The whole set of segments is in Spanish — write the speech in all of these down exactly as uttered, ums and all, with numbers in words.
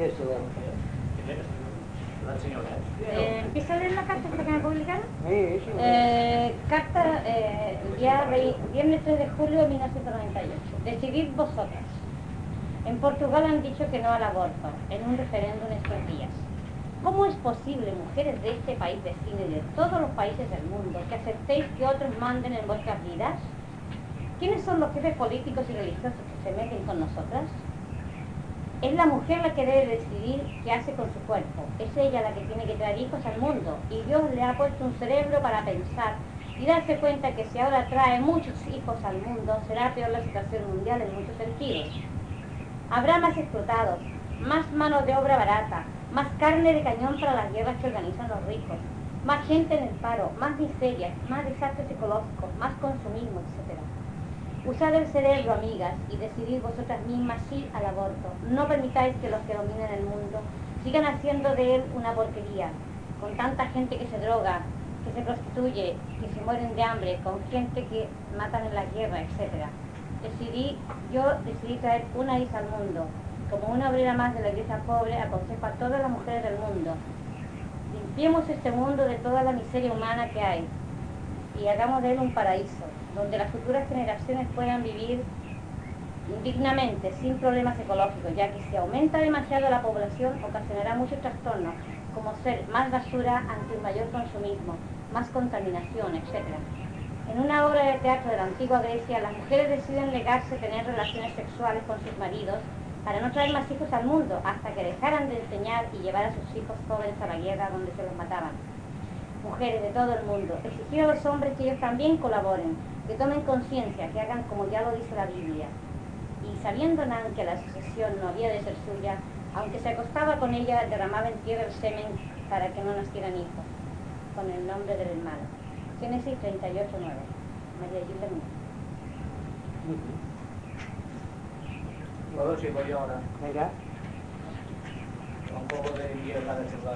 Eso, la señora. Eh, ¿Empieza a leer la carta esta que me publicaron? Sí, sí. Eh, carta, eh, día viernes tres de julio de mil novecientos noventa y ocho. Decidid vosotras. En Portugal han dicho que no al aborto, en un referéndum estos días. ¿Cómo es posible, mujeres de este país vecino y de todos los países del mundo, que aceptéis que otros manden en vuestras vidas? ¿Quiénes son los jefes políticos y religiosos que se meten con nosotras? Es la mujer la que debe decidir qué hace con su cuerpo. Es ella la que tiene que traer hijos al mundo. Y Dios le ha puesto un cerebro para pensar y darse cuenta que si ahora trae muchos hijos al mundo, será peor la situación mundial en muchos sentidos. Habrá más explotados, más mano de obra barata, más carne de cañón para las guerras que organizan los ricos, más gente en el paro, más miseria, más desastres ecológicos, más consumismo, etcétera. Usad el cerebro, amigas, y decidid vosotras mismas sí al aborto. No permitáis que los que dominen el mundo sigan haciendo de él una porquería, con tanta gente que se droga, que se prostituye, que se mueren de hambre, con gente que matan en la guerra, etcétera. Decidí, yo decidí traer una hija al mundo. Como una obrera más de la iglesia pobre, aconsejo a todas las mujeres del mundo. Limpiemos este mundo de toda la miseria humana que hay y hagamos de él un paraíso, donde las futuras generaciones puedan vivir dignamente, sin problemas ecológicos, ya que si aumenta demasiado la población ocasionará muchos trastornos, como ser más basura ante un mayor consumismo, más contaminación, etcétera. En una obra de teatro de la antigua Grecia, las mujeres deciden negarse a tener relaciones sexuales con sus maridos para no traer más hijos al mundo, hasta que dejaran de enseñar y llevar a sus hijos jóvenes a la guerra donde se los mataban. Mujeres de todo el mundo, exigir a los hombres que ellos también colaboren, que tomen conciencia, que hagan como ya lo dice la Biblia. Y sabiendo Nan que la sucesión no había de ser suya, aunque se acostaba con ella, derramaba en tierra el semen para que no nacieran hijos, con el nombre del hermano. Génesis treinta y ocho, nueve. María Gilda Muñoz. ¿Puedo seguir yo ahora? Venga. Un poco de mierda de celular.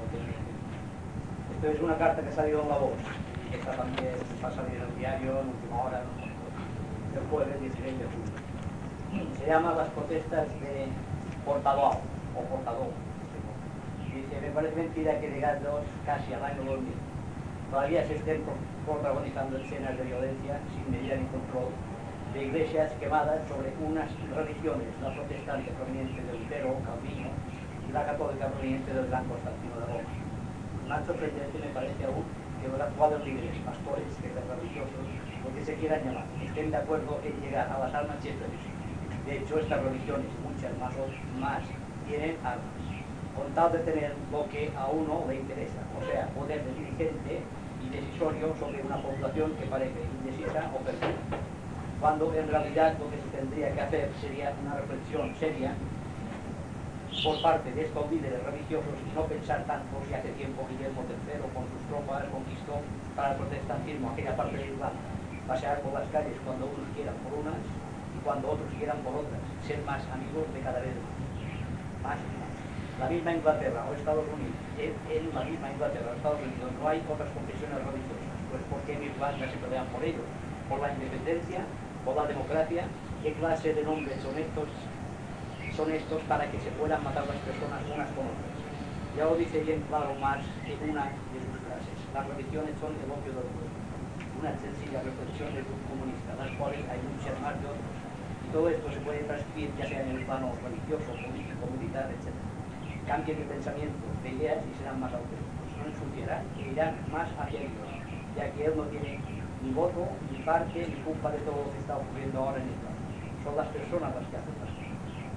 Esto es una carta que ha salido en La Voz. Esta también va a salir en el diario en última hora, el jueves dieciséis de julio. Se llama Las protestas de Portador, o Portador. Dice, me parece mentira que llegados casi al año dos mil, todavía se estén protagonizando escenas de violencia sin medida ni control, de iglesias quemadas sobre unas religiones, la protestante proveniente de Lutero, Calvino, y la católica proveniente del Gran Constantino de Roma. Más sorprendente me parece aún que los actuales líderes, pastores, jefes religiosos, lo que se quieran llamar, estén de acuerdo en llegar a las armas siempre. De hecho, estas religiones, muchas más, más tienen armas, con tal de tener lo que a uno le interesa, o sea, poder de dirigente y decisorio sobre una población que parece indecisa o perdida. Cuando en realidad lo que se tendría que hacer sería una reflexión seria por parte de estos líderes religiosos y no pensar tanto si hace tiempo Guillermo tercero con sus tropas conquistó para el protestantismo aquella parte de Irlanda, pasear por las calles cuando unos quieran por unas y cuando otros quieran por otras, ser más amigos de cada vez más y más. La misma Inglaterra o Estados Unidos, en, en la misma Inglaterra o Estados Unidos no hay otras confesiones religiosas, pues ¿por qué en Irlanda se pelean por ellos? ¿Por la independencia? ¿Por la democracia? ¿Qué clase de nombres son estos? son estos para que se puedan matar las personas unas con otras? Ya lo dice bien claro Marx en una de sus frases: las religiones son el opio del pueblo. Una sencilla reflexión del grupo comunista, las cuales hay muchas más de otros. Y todo esto se puede transcribir ya sea en el plano religioso, político, militar, etcétera. Cambien de pensamiento, de ideas y serán más auténticos. No ensuciarán e irán más hacia Dios, ya que él no tiene ni voto, ni parte, ni culpa de todo lo que está ocurriendo ahora en Irlanda. Son las personas las que hacen las cosas.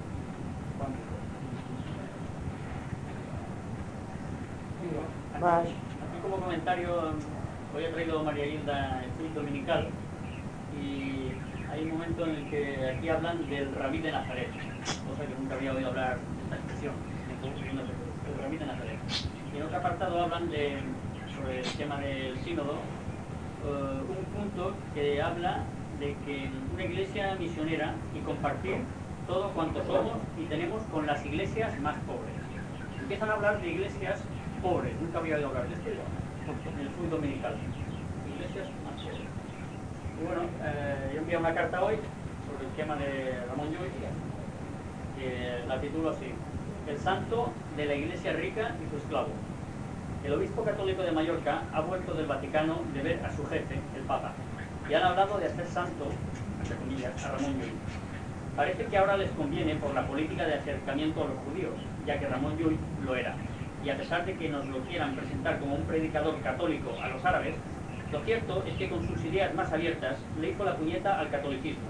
Más. Aquí como comentario, hoy he traído a María Hilda el culto dominical y hay un momento en el que aquí hablan del Rabí de Nazaret, cosa que nunca había oído hablar de esta expresión, el Rabí de Nazaret. Y en otro apartado hablan de, sobre el tema del sínodo, uh, un punto que habla de que una iglesia misionera y compartir todo cuanto somos y tenemos con las iglesias más pobres. Empiezan a hablar de iglesias pobres, nunca había oído hablar de esto en el culto dominical. Iglesias más pobres. Y bueno, eh, yo envié una carta hoy sobre el tema de Ramón Llull, que la titulo así: el santo de la Iglesia rica y su esclavo. El obispo católico de Mallorca ha vuelto del Vaticano de ver a su jefe, el Papa, y han hablado de hacer santo, entre comillas, a Ramón Llull. Parece que ahora les conviene por la política de acercamiento a los judíos, ya que Ramón Llull lo era, y a pesar de que nos lo quieran presentar como un predicador católico a los árabes, lo cierto es que con sus ideas más abiertas le hizo la puñeta al catolicismo,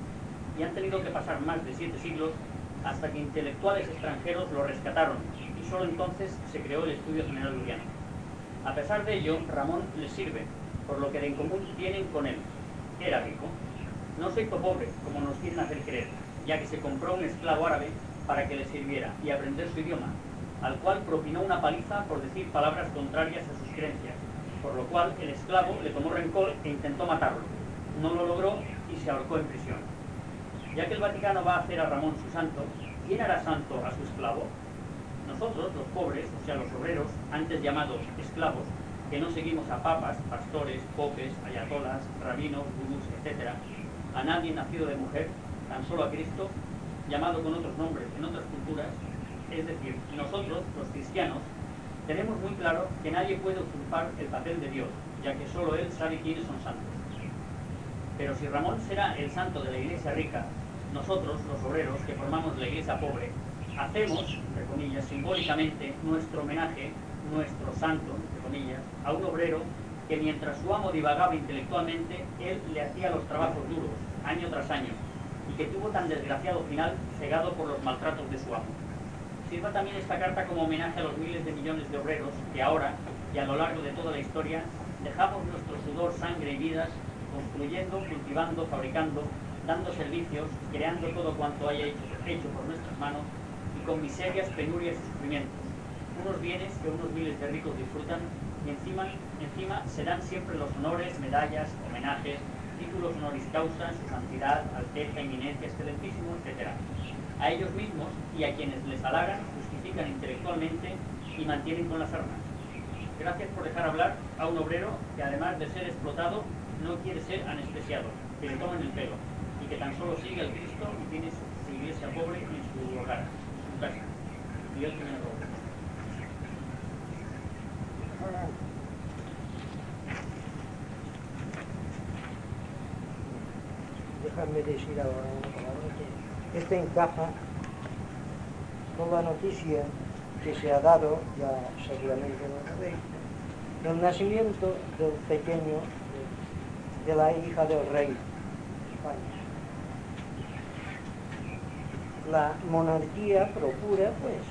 y han tenido que pasar más de siete siglos hasta que intelectuales extranjeros lo rescataron, y solo entonces se creó el Estudio General Luriano. A pesar de ello, Ramón les sirve, por lo que de en común tienen con él. Era rico. No se hizo pobre, como nos quieren hacer creer, ya que se compró un esclavo árabe para que le sirviera y aprender su idioma, al cual propinó una paliza por decir palabras contrarias a sus creencias, por lo cual el esclavo le tomó rencor e intentó matarlo. No lo logró y se ahorcó en prisión. Ya que el Vaticano va a hacer a Ramón su santo, ¿quién hará santo a su esclavo? Nosotros, los pobres, o sea, los obreros, antes llamados esclavos, que no seguimos a papas, pastores, popes, ayatolas, rabinos, gurús, etcétera, a nadie nacido de mujer, tan solo a Cristo, llamado con otros nombres en otras culturas, es decir, nosotros, los cristianos, tenemos muy claro que nadie puede usurpar el papel de Dios, ya que solo Él sabe quiénes son santos. Pero si Ramón será el santo de la iglesia rica, nosotros, los obreros, que formamos la iglesia pobre, hacemos, entre comillas, simbólicamente, nuestro homenaje, nuestro santo, entre comillas, a un obrero que mientras su amo divagaba intelectualmente, él le hacía los trabajos duros, año tras año, y que tuvo tan desgraciado final, cegado por los maltratos de su amo. Sirva también esta carta como homenaje a los miles de millones de obreros que ahora, y a lo largo de toda la historia, dejamos nuestro sudor, sangre y vidas, construyendo, cultivando, fabricando, dando servicios, creando todo cuanto haya hecho, hecho por nuestras manos, y con miserias, penurias y sufrimientos. Unos bienes que unos miles de ricos disfrutan, y encima, encima se dan siempre los honores, medallas, homenajes, títulos honoris causa, su santidad, alteza, eminencia, excelentísimo, etcétera. A ellos mismos y a quienes les halagan, justifican intelectualmente y mantienen con las armas. Gracias por dejar hablar a un obrero que, además de ser explotado, no quiere ser anestesiado, que le tomen el pelo, y que tan solo sigue al Cristo y tiene su, su iglesia pobre en su hogar, en su casa. Dios me lo robe. Déjame decir ahora una palabra que esto encaja con la noticia que se ha dado, ya seguramente lo sabéis, del nacimiento del pequeño, de, de la hija del rey de España. La monarquía procura, pues,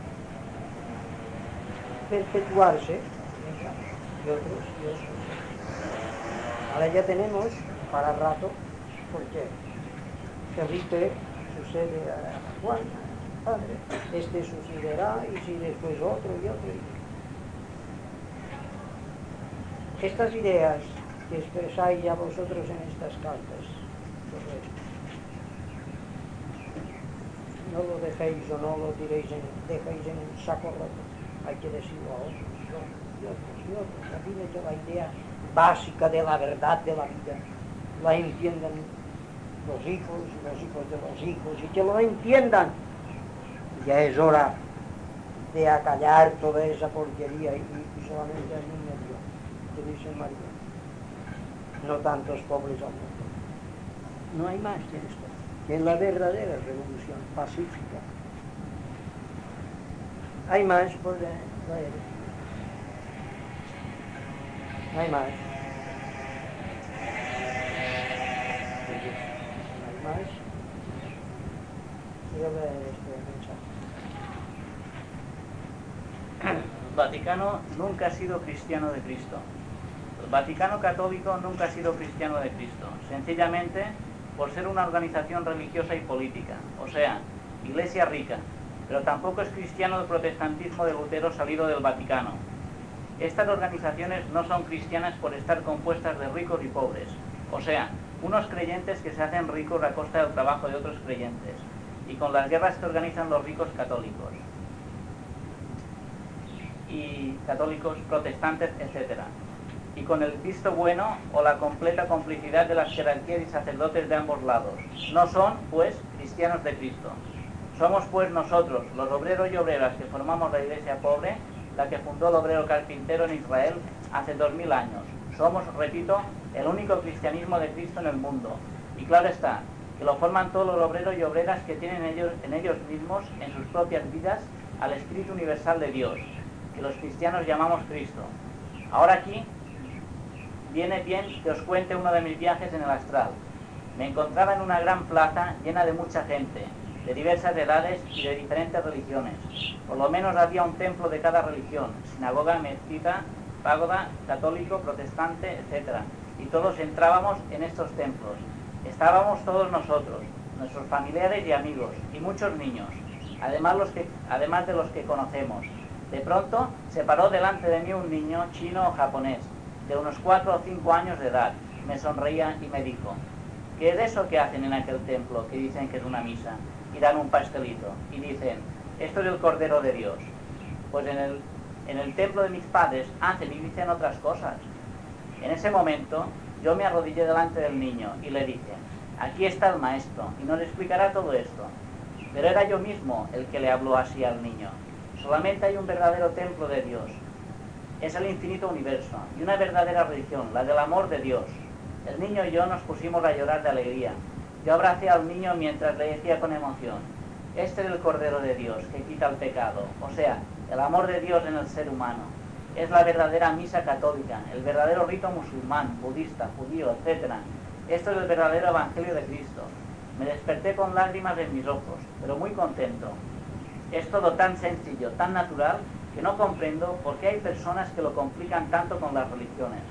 perpetuarse, y otros, y otros. Ahora ya tenemos para rato, porque Felipe sucede a Juan, padre, este sucederá, y si después otro y otro. Estas ideas que expresáis ya vosotros en estas cartas, no lo dejéis o no lo diréis en, dejéis en un saco roto, hay que decirlo a otros y otros y otros. A fin de que la idea básica de la verdad de la vida la entiendan los hijos y los hijos de los hijos, y que lo entiendan. Ya es hora de acallar toda esa porquería y, y solamente hay un medio, que dice María, no tantos pobres hombres. No hay más que esto, que es la verdadera revolución pacífica. Hay más por leer. Hay más. Hay más. Voy a leer este mensaje. El Vaticano nunca ha sido cristiano de Cristo. El Vaticano católico nunca ha sido cristiano de Cristo, sencillamente por ser una organización religiosa y política, o sea, iglesia rica, pero tampoco es cristiano del protestantismo de Lutero salido del Vaticano. Estas organizaciones no son cristianas por estar compuestas de ricos y pobres, o sea, unos creyentes que se hacen ricos a costa del trabajo de otros creyentes, y con las guerras que organizan los ricos católicos, y católicos protestantes, etcétera, y con el visto bueno o la completa complicidad de las jerarquías y sacerdotes de ambos lados. No son, pues, cristianos de Cristo. Somos pues nosotros, los obreros y obreras que formamos la iglesia pobre, la que fundó el obrero carpintero en Israel hace dos mil años. Somos, repito, el único cristianismo de Cristo en el mundo. Y claro está, que lo forman todos los obreros y obreras que tienen ellos, en ellos mismos, en sus propias vidas, al Espíritu Universal de Dios, que los cristianos llamamos Cristo. Ahora aquí viene bien que os cuente uno de mis viajes en el astral. Me encontraba en una gran plaza llena de mucha gente, de diversas edades y de diferentes religiones. Por lo menos había un templo de cada religión, sinagoga, mezquita, pagoda, católico, protestante, etcétera. Y todos entrábamos en estos templos. Estábamos todos nosotros, nuestros familiares y amigos, y muchos niños, además, los que, además de los que conocemos. De pronto se paró delante de mí un niño chino o japonés, de unos cuatro o cinco años de edad. Me sonreía y me dijo: ¿qué es eso que hacen en aquel templo, que dicen que es una misa? Y dan un pastelito, y dicen: esto es el Cordero de Dios. Pues en el, en el templo de mis padres hacen y dicen otras cosas. En ese momento yo me arrodillé delante del niño y le dije: aquí está el maestro, y nos explicará todo esto. Pero era yo mismo el que le habló así al niño. Solamente hay un verdadero templo de Dios. Es el infinito universo, y una verdadera religión, la del amor de Dios. El niño y yo nos pusimos a llorar de alegría. Yo abracé al niño mientras le decía con emoción: este es el Cordero de Dios, que quita el pecado. O sea, el amor de Dios en el ser humano. Es la verdadera misa católica, el verdadero rito musulmán, budista, judío, etcétera. Esto es el verdadero evangelio de Cristo. Me desperté con lágrimas en mis ojos, pero muy contento. Es todo tan sencillo, tan natural, que no comprendo por qué hay personas que lo complican tanto con las religiones,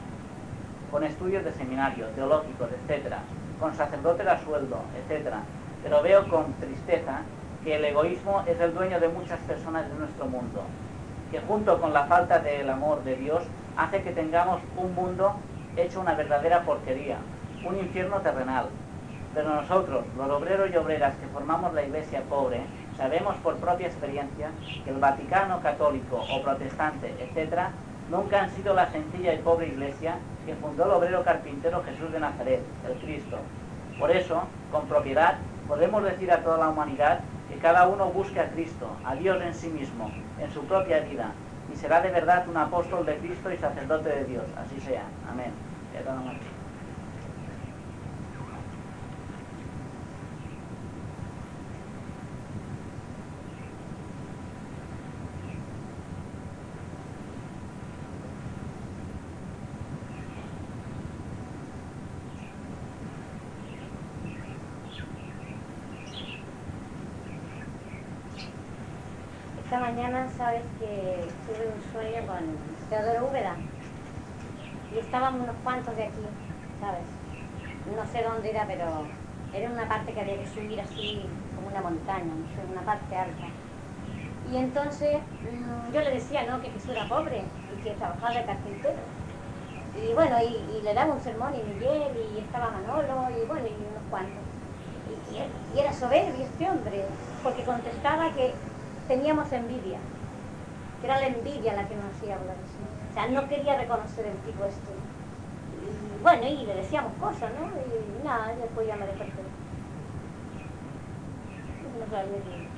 con estudios de seminario, teológicos, etcétera, con sacerdotes a sueldo, etcétera. Pero veo con tristeza que el egoísmo es el dueño de muchas personas de nuestro mundo, que junto con la falta del amor de Dios hace que tengamos un mundo hecho una verdadera porquería, un infierno terrenal. Pero nosotros, los obreros y obreras que formamos la iglesia pobre, sabemos por propia experiencia que el Vaticano católico o protestante, etcétera, nunca han sido la sencilla y pobre iglesia que fundó el obrero carpintero Jesús de Nazaret, el Cristo. Por eso, con propiedad, podemos decir a toda la humanidad que cada uno busque a Cristo, a Dios en sí mismo, en su propia vida, y será de verdad un apóstol de Cristo y sacerdote de Dios. Así sea. Amén. Esta mañana, sabes que tuve un sueño con Teodoro Úbeda y estábamos unos cuantos de aquí, ¿sabes? No sé dónde era, pero era una parte que había que subir así como una montaña, no sé, una parte alta. Y entonces mmm, yo le decía, ¿no?, que Jesús era pobre y que trabajaba de carpintero. Y bueno, y, y le daba un sermón y Miguel, y estaba Manolo, y bueno, y unos cuantos. Y, y, y era soberbio este hombre, porque contestaba que teníamos envidia, que era la envidia la que nos hacía hablar así. O sea, no quería reconocer el tipo este. Y bueno, y le decíamos cosas, ¿no? Y nada, y después ya me desperté. No sabía qué.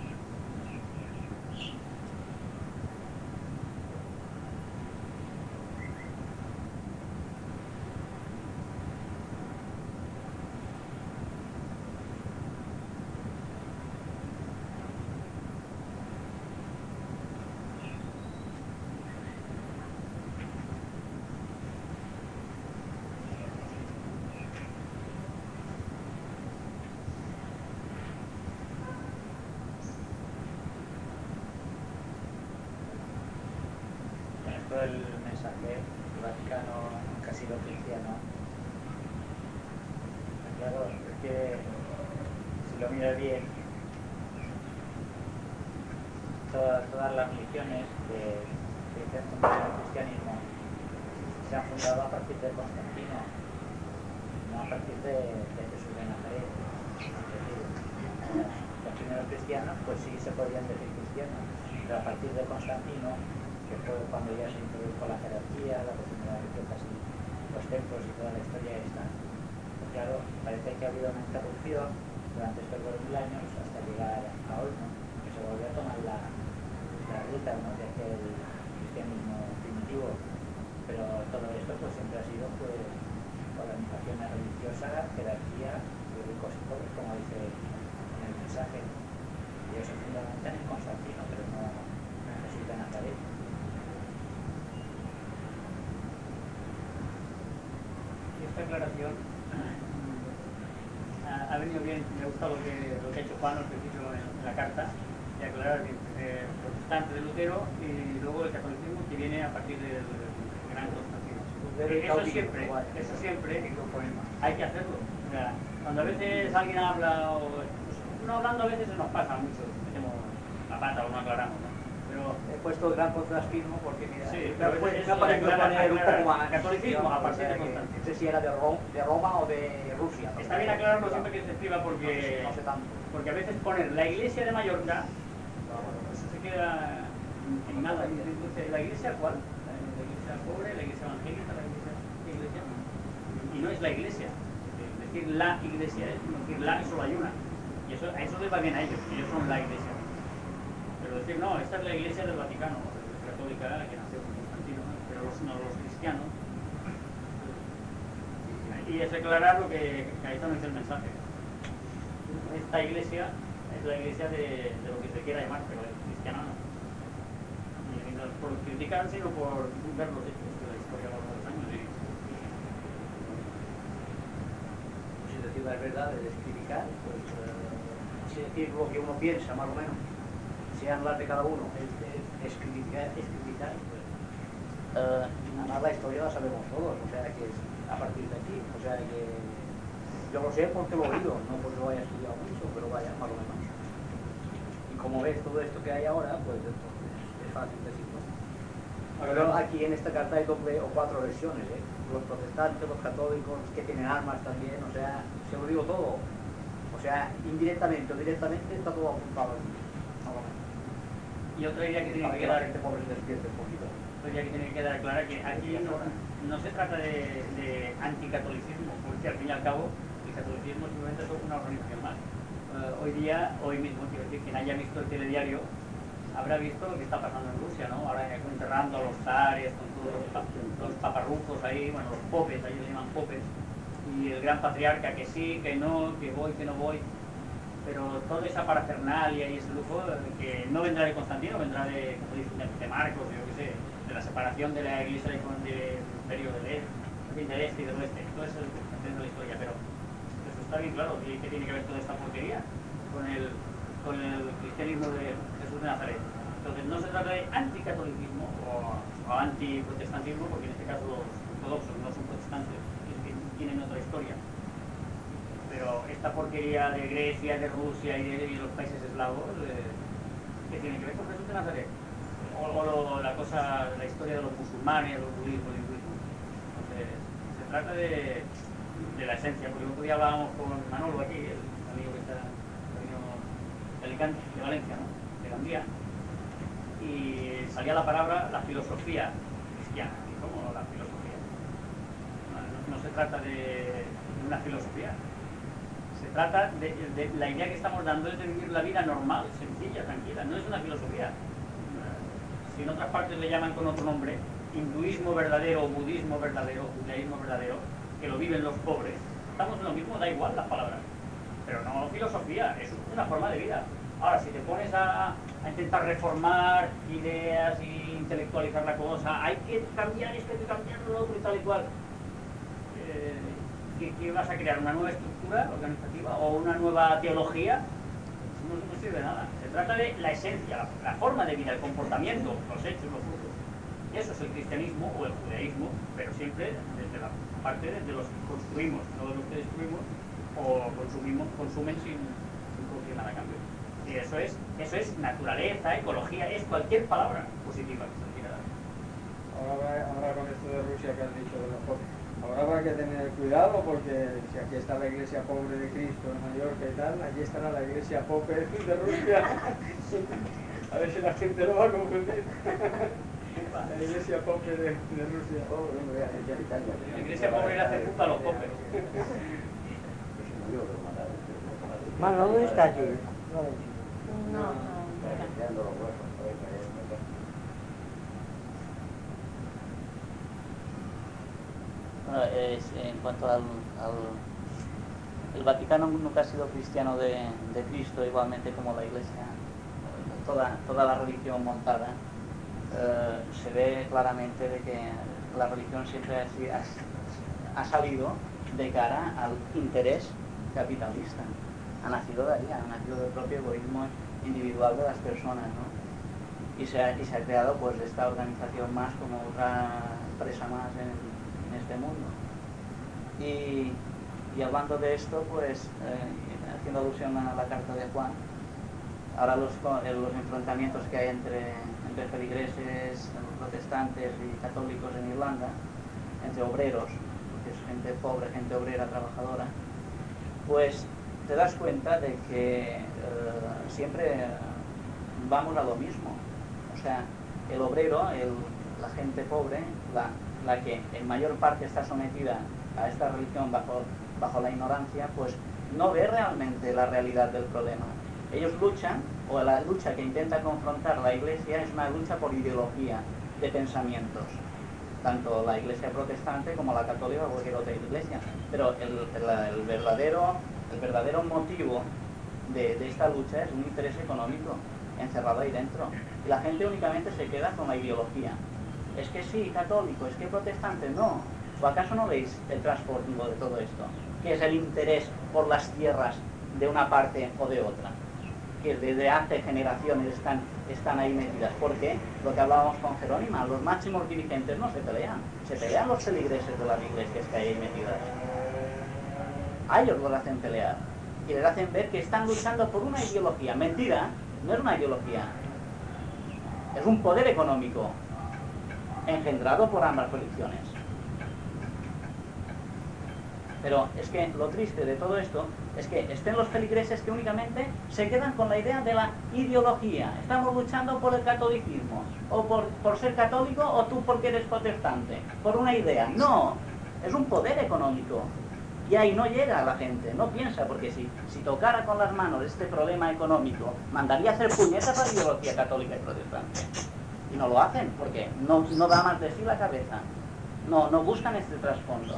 El mensaje: el Vaticano nunca ha sido cristiano. Claro, es que si lo miras bien, todas, todas las religiones que, que dicen fundar el cristianismo se han fundado a partir de Constantino, no a partir de, de Jesús de Nazaret. Es decir, los primeros cristianos pues sí se podían decir cristianos, pero a partir de Constantino, que fue cuando ya se introdujo la jerarquía, la costumbre de riquezas y los templos y toda la historia esta, pues claro, parece que ha habido una interrupción durante estos dos mil años hasta llegar a hoy, ¿no? volvió a tomar la, la ruta, ¿no?, de aquel cristianismo primitivo. Pero todo esto pues siempre ha sido pues organizaciones religiosas, jerarquía, y ricos y pobres, como dice en el mensaje. Y ellos se fundamentan en Constantino, pero no en Jesús de Nazaret. Y esta aclaración ha, ha venido bien, me ha gustado lo que, lo que ha hecho Juan al principio en, en la carta, de aclarar el eh, protestante de Lutero y luego el catolicismo que viene a partir del gran Constantino. Eso siempre, eso siempre hay que hacerlo. O sea, cuando a veces alguien habla, o pues, uno hablando a veces se nos pasa mucho, metemos la pata o no aclaramos, ¿no? Pero he puesto el gran contrastismo porque mira, sí, me ha pero puesto- es- me ha parecido aclarar- poner un aclarar poco más catolicismo a partir de o sea, que Constantino. no sé si era de, Ro- de Roma o de Rusia. está bien aclararlo siempre que se escriba No sé, porque, no sé tanto. porque a veces poner la iglesia de Mallorca, pues se queda en nada. Entonces, ¿la iglesia cuál? La iglesia pobre, la iglesia evangélica, la iglesia... ¿qué iglesia? Y no es la iglesia. Es decir, la iglesia, es decir, la y solo hay una. Y eso, a eso les va bien a ellos, ellos son la iglesia. Pero decir, no, esta es la iglesia del Vaticano, la iglesia católica que nació con Constantino, ¿no? Pero los, no, los cristianos. Y es aclarar lo que, que ahí también es el mensaje. Esta iglesia es la iglesia de, de lo que se quiera llamar, pero es cristiana no. Y no es por criticar, sino por ver los hechos de la historia a lo largo de los años. Y, Si decir la verdad, es criticar, pues eh, si decir lo que uno piensa, más o menos, si hablar de cada uno, es, es, es criticar, es criticar, pues eh, nada más la historia la sabemos todos, o sea que es a partir de aquí, o sea que yo lo sé porque lo he oído, no porque lo haya estudiado mucho, pero vaya, más o menos. Y como ves todo esto que hay ahora, pues entonces es fácil decirlo. Pero aquí en esta carta hay doble o cuatro versiones, ¿eh? Los protestantes, los católicos, que tienen armas también, o sea, se lo digo todo. O sea, indirectamente o directamente está todo apuntado aquí. más o menos. y otra idea que tiene Para que que la quedar, gente pobre se despierte un poquito. otra idea que tiene que quedar clara que aquí no, no se trata de, de anticatolicismo, porque al fin y al cabo el catolicismo simplemente es una organización más. Eh, hoy día, hoy mismo, quiero decir, quien haya visto el telediario habrá visto lo que está pasando en Rusia, ¿no? Ahora enterrando a los zares, con todos los, pa- los paparrujos ahí, bueno, los popes, ahí les llaman popes, y el gran patriarca que sí, que no, que voy, que no voy, pero toda esa parafernalia y ese lujo eh, que no vendrá de Constantino, vendrá de, como dicen, de, de Marcos, yo qué sé, de la separación de la iglesia del de, imperio del este, en fin, del este y del oeste, todo eso es dentro de la historia, pero eso está bien claro, ¿y qué tiene que ver toda esta porquería con el, con el cristianismo de Jesús de Nazaret? Entonces no se trata de anticatolicismo o, o antiprotestantismo, porque en este caso los ortodoxos no son protestantes, es que tienen otra historia. Pero esta porquería de Grecia, de Rusia y de y los países eslavos, eh, ¿qué tiene que ver con Jesús de Nazaret? O, o lo- la cosa, la historia de los musulmanes, los budismos, el hinduismo. Entonces, se trata de, de la esencia, porque el otro día hablábamos con Manolo aquí, el amigo que está venido de Alicante, de Valencia, ¿no? De Gandía, y salía la palabra la filosofía cristiana. ¿Y cómo la filosofía? No, no- no se trata de una filosofía. Se trata de, de la idea que estamos dando es de vivir la vida normal, sencilla, tranquila. No es una filosofía. Si en otras partes le llaman con otro nombre, hinduismo verdadero, budismo verdadero, judaísmo verdadero, que lo viven los pobres, estamos en lo mismo, da igual las palabras. Pero no filosofía, es una forma de vida. Ahora, si te pones a, a intentar reformar ideas e intelectualizar la cosa, hay que cambiar esto, hay que cambiar lo otro y tal y cual. Eh, ¿qué, qué vas a crear? ¿Una nueva estructura organizativa o una nueva teología? No, no sirve de nada. Se trata de la esencia, la, la forma de vida, el comportamiento, los hechos, los frutos. Y eso es el cristianismo o el judaísmo, pero siempre desde la parte de los que construimos, no de los que destruimos o consumimos, consumen sin, sin producir nada a cambio. Y eso es, eso es naturaleza, ecología, es cualquier palabra positiva que se le quiera dar. Ahora, habrá- ahora con esto de Rusia que has dicho de los pobres, ahora habrá que tener cuidado porque si aquí está la iglesia pobre de Cristo en Mallorca y tal, allí estará la iglesia pobre de Rusia. A ver si la gente lo va a confundir. La iglesia pobre de, de Rusia. La iglesia pobre le hace puta a los pobres. Mano, ¿dónde está allí? No, No, no, no. cayendo los huesos, por ahí cayendo. Bueno, es, en cuanto al, al... El Vaticano nunca ha sido cristiano de, de Cristo, igualmente como la Iglesia, toda, toda la religión montada. Eh, se ve claramente de que la religión siempre ha, ha, ha salido de cara al interés capitalista. Ha nacido de ahí, ha nacido del propio egoísmo individual de las personas, ¿no? Y se ha, y se ha creado pues esta organización más como otra empresa más en, en este mundo. Y, y hablando de esto, pues eh, haciendo alusión a la carta de Juan, ahora los, los enfrentamientos que hay entre, entre feligreses, protestantes y católicos en Irlanda, entre obreros, porque es gente pobre, gente obrera, trabajadora, pues te das cuenta de que eh, siempre vamos a lo mismo. O sea, el obrero, el, la gente pobre, la, la que en mayor parte está sometida a esta religión bajo, bajo la ignorancia, pues no ve realmente la realidad del problema. Ellos luchan, o la lucha que intenta confrontar la Iglesia es una lucha por ideología de pensamientos, tanto la Iglesia protestante como la católica o cualquier otra iglesia. Pero el, el, el, verdadero, el verdadero motivo de, de esta lucha es un interés económico encerrado ahí dentro. Y la gente únicamente se queda con la ideología. Es que sí, católico, es que protestante, no. ¿O acaso no veis el trasfondo de todo esto? Que es el interés por las tierras de una parte o de otra, que desde hace generaciones están, están ahí metidas. Porque lo que hablábamos con Jerónima, los máximos dirigentes no se pelean, se pelean los feligreses de las iglesias que hay ahí metidas. A ellos los hacen pelear y les hacen ver que están luchando por una ideología. Mentira, no es una ideología, es un poder económico engendrado por ambas religiones. Pero es que lo triste de todo esto es que estén los feligreses que únicamente se quedan con la idea de la ideología. Estamos luchando por el catolicismo, o por, por ser católico, o tú porque eres protestante, por una idea. No, es un poder económico. Y ahí no llega la gente, no piensa, porque si, si tocara con las manos este problema económico, mandaría a hacer puñetas a la ideología católica y protestante. Y no lo hacen, porque no, no da más de sí la cabeza. No, no buscan este trasfondo.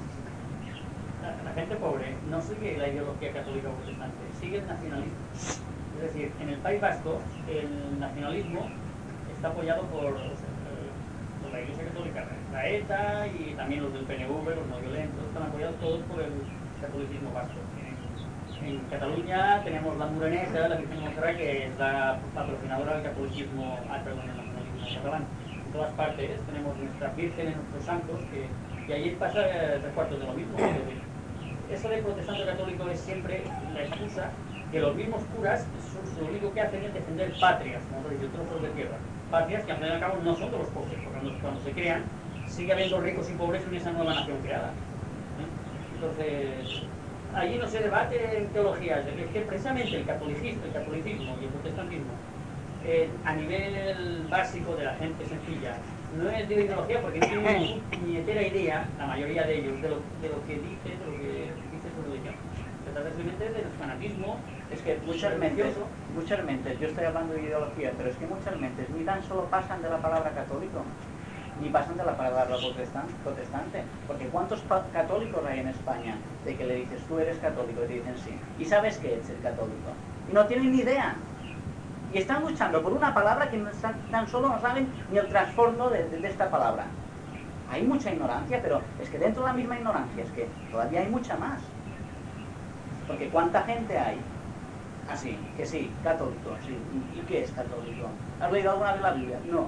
La gente pobre no sigue la ideología católica o protestante, sigue el nacionalismo. Es decir, en el País Vasco el nacionalismo está apoyado por, por la Iglesia Católica, la ETA y también los del P N V, los no violentos, están apoyados todos por el catolicismo vasco. En, en Cataluña tenemos la Moreneta, la Virgen de Montserrat, que es la patrocinadora del catolicismo, ah, perdón, el nacionalismo catalán. En todas partes tenemos nuestras vírgenes, nuestros santos, que, y allí pasa tres cuartos de lo mismo. Eso de protestante católico es siempre la excusa que los mismos curas lo único que hacen es defender patrias, como dicen, trozos de tierra. Patrias que al fin y al cabo no son de los pobres, porque cuando, cuando se crean sigue habiendo ricos y pobres en esa nueva nación creada. ¿Eh? Entonces, allí no se debate en teologías, es que precisamente el catolicismo, el catolicismo y el protestantismo, eh, a nivel básico de la gente sencilla, no es de ideología porque no tienen ni puñetera idea, la mayoría de ellos, de lo, de lo que dice, de lo que dice su religión. Se trata simplemente del fanatismo. Es que muchas mentes, muchas mentes, yo estoy hablando de ideología, pero es que muchas mentes ni tan solo pasan de la palabra católico, ni pasan de la palabra protestante. Porque ¿cuántos católicos hay en España de que le dices tú eres católico y te dicen sí? Y sabes que es el católico. Y no tienen ni idea. Y están luchando por una palabra que no están, tan solo no saben ni el trasfondo de, de, de esta palabra. Hay mucha ignorancia, pero es que dentro de la misma ignorancia es que todavía hay mucha más. Porque ¿cuánta gente hay? Así, que sí, católico, sí. ¿Y, ¿Y qué es católico? ¿Has leído alguna vez la Biblia? No.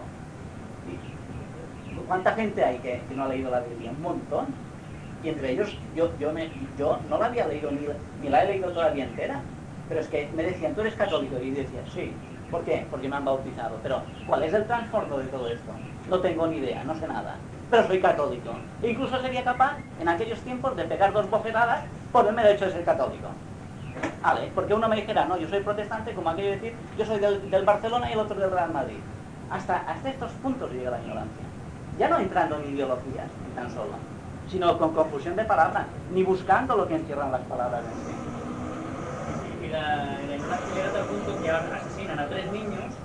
¿Y cuánta gente hay que, que no ha leído la Biblia? Un montón. Y entre ellos, yo, yo, me, yo no la había leído, ni, ni la he leído todavía entera. Pero es que me decían, ¿tú eres católico? Y decía, sí. ¿Por qué? Porque me han bautizado. Pero, ¿cuál es el trasfondo de todo esto? No tengo ni idea, no sé nada. Pero soy católico. E incluso sería capaz, en aquellos tiempos, de pegar dos bofetadas por el mero hecho de ser católico. Vale, porque uno me dijera, no, yo soy protestante, como aquello de decir, yo soy del, del Barcelona y el otro del Real Madrid. Hasta, hasta estos puntos llega la ignorancia. Ya no entrando en ideologías, ni tan solo, sino con confusión de palabras, ni buscando lo que encierran las palabras en sí. Y la, la ignorancia llega a tal punto que asesinan a tres niños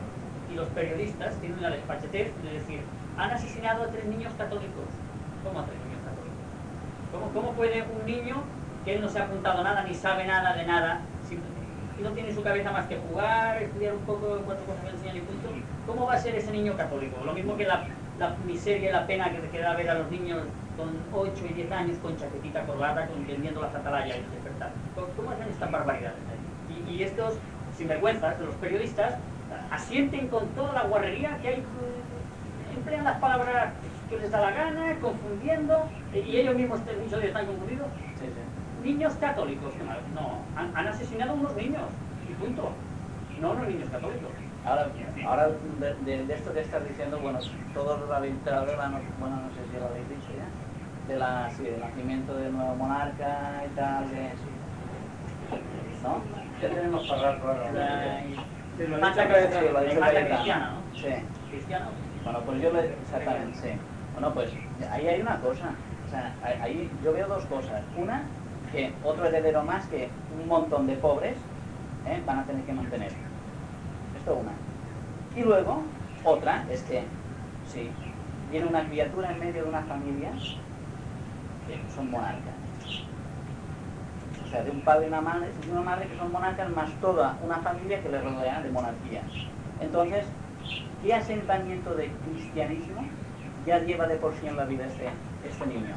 y los periodistas tienen la desfachatez de decir, han asesinado a tres niños católicos. ¿Cómo a tres niños católicos? ¿Cómo, cómo puede un niño que él no se ha apuntado nada, ni sabe nada de nada, y no tiene en su cabeza más que jugar, estudiar un poco cuatro cosas que enseñan y punto, cómo va a ser ese niño católico? Lo mismo que la, la miseria y la pena que te queda ver a los niños con ocho y diez años con chaquetita, corbata, entendiendo las atalayas y el despertar. ¿Cómo hacen estas barbaridades? Y, y estos sinvergüenzas de los periodistas asienten con toda la guarrería que hay, emplean las palabras que les da la gana, confundiendo, y ellos mismos muchos de están confundidos. Sí, sí. Niños católicos, no, han, han asesinado a unos niños, y punto. No unos niños católicos. Ahora, ahora de, de, de esto que estás diciendo, bueno, toda la literatura, no, bueno, no sé si lo habéis dicho ya, de la, sí, del nacimiento del nuevo monarca y tal, de, ¿no? Ya tenemos para hablar, Sí, lo Mancha cristiana, ¿no? Sí. ¿Cristiana? Bueno, pues yo le... Exactamente, sí. Bueno, pues ahí hay una cosa. O sea, ahí yo veo dos cosas. Una, que otro heredero más que un montón de pobres ¿eh? van a tener que mantener. Esto una. Y luego, otra es que, sí, viene una criatura en medio de una familia que son monarcas. O sea, de un padre y una madre, de una madre que son monarcas, más toda una familia que le rodea de monarquía. Entonces, ¿qué asentamiento de cristianismo ya lleva de por sí en la vida este, este niño?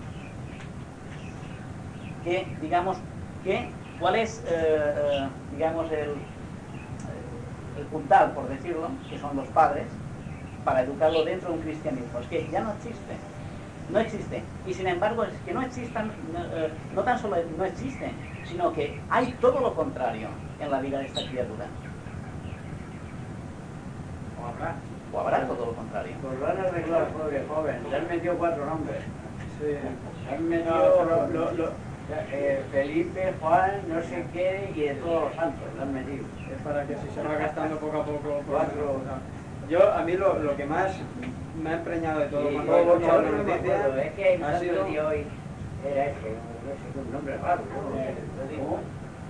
¿Qué, digamos, qué, cuál es, eh, digamos, el, el puntal, por decirlo, que son los padres, para educarlo dentro de un cristianismo? Es que ya no existe. No existe. Y sin embargo, es que no existan, eh, no tan solo no existen, sino que hay todo lo contrario en la vida de esta criatura. O habrá. O habrá todo lo contrario. Pues lo han arreglado, pobre joven. Le han metido cuatro nombres. Sí. Le han metido lo, lo, lo, eh, Felipe, Juan, no sé qué, y de todos los santos. Le han metido. Es para que si se va gastando poco a poco. Pues, Cuatro. yo, a mí lo, lo que más me ha empreñado de todo, Sí, cuando yo- he yo escuchado no la me noticia, acuerdo, es que hay un ha santo sido... de hoy era este, no sé, un nombre raro. ¿no? ¿Cómo?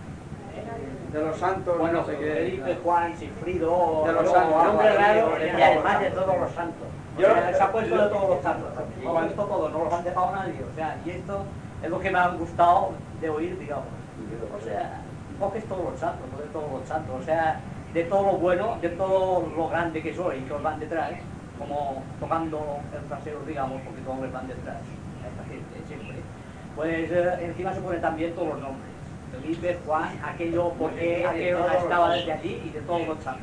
de los santos, Bueno, no sé qué. Felipe, Juan, Sigfrido, De los no, santos, nombre algo raro, así, y además de todos los santos. Yo- O sea, se ha puesto de todos los santos. Yo- Lo han visto todos, no los han dejado nadie. O sea, y esto es lo que me ha gustado de oír, digamos. O sea, no que es todos los santos, no de todos los santos. O sea, de todo lo bueno, de todo lo grande que soy, que os van detrás, como tocando el trasero, digamos, porque todos les van detrás a esta gente, siempre. Pues eh, encima se ponen también todos los nombres. Felipe, Juan, aquello, porque aquello estaba desde allí y de todos los santos.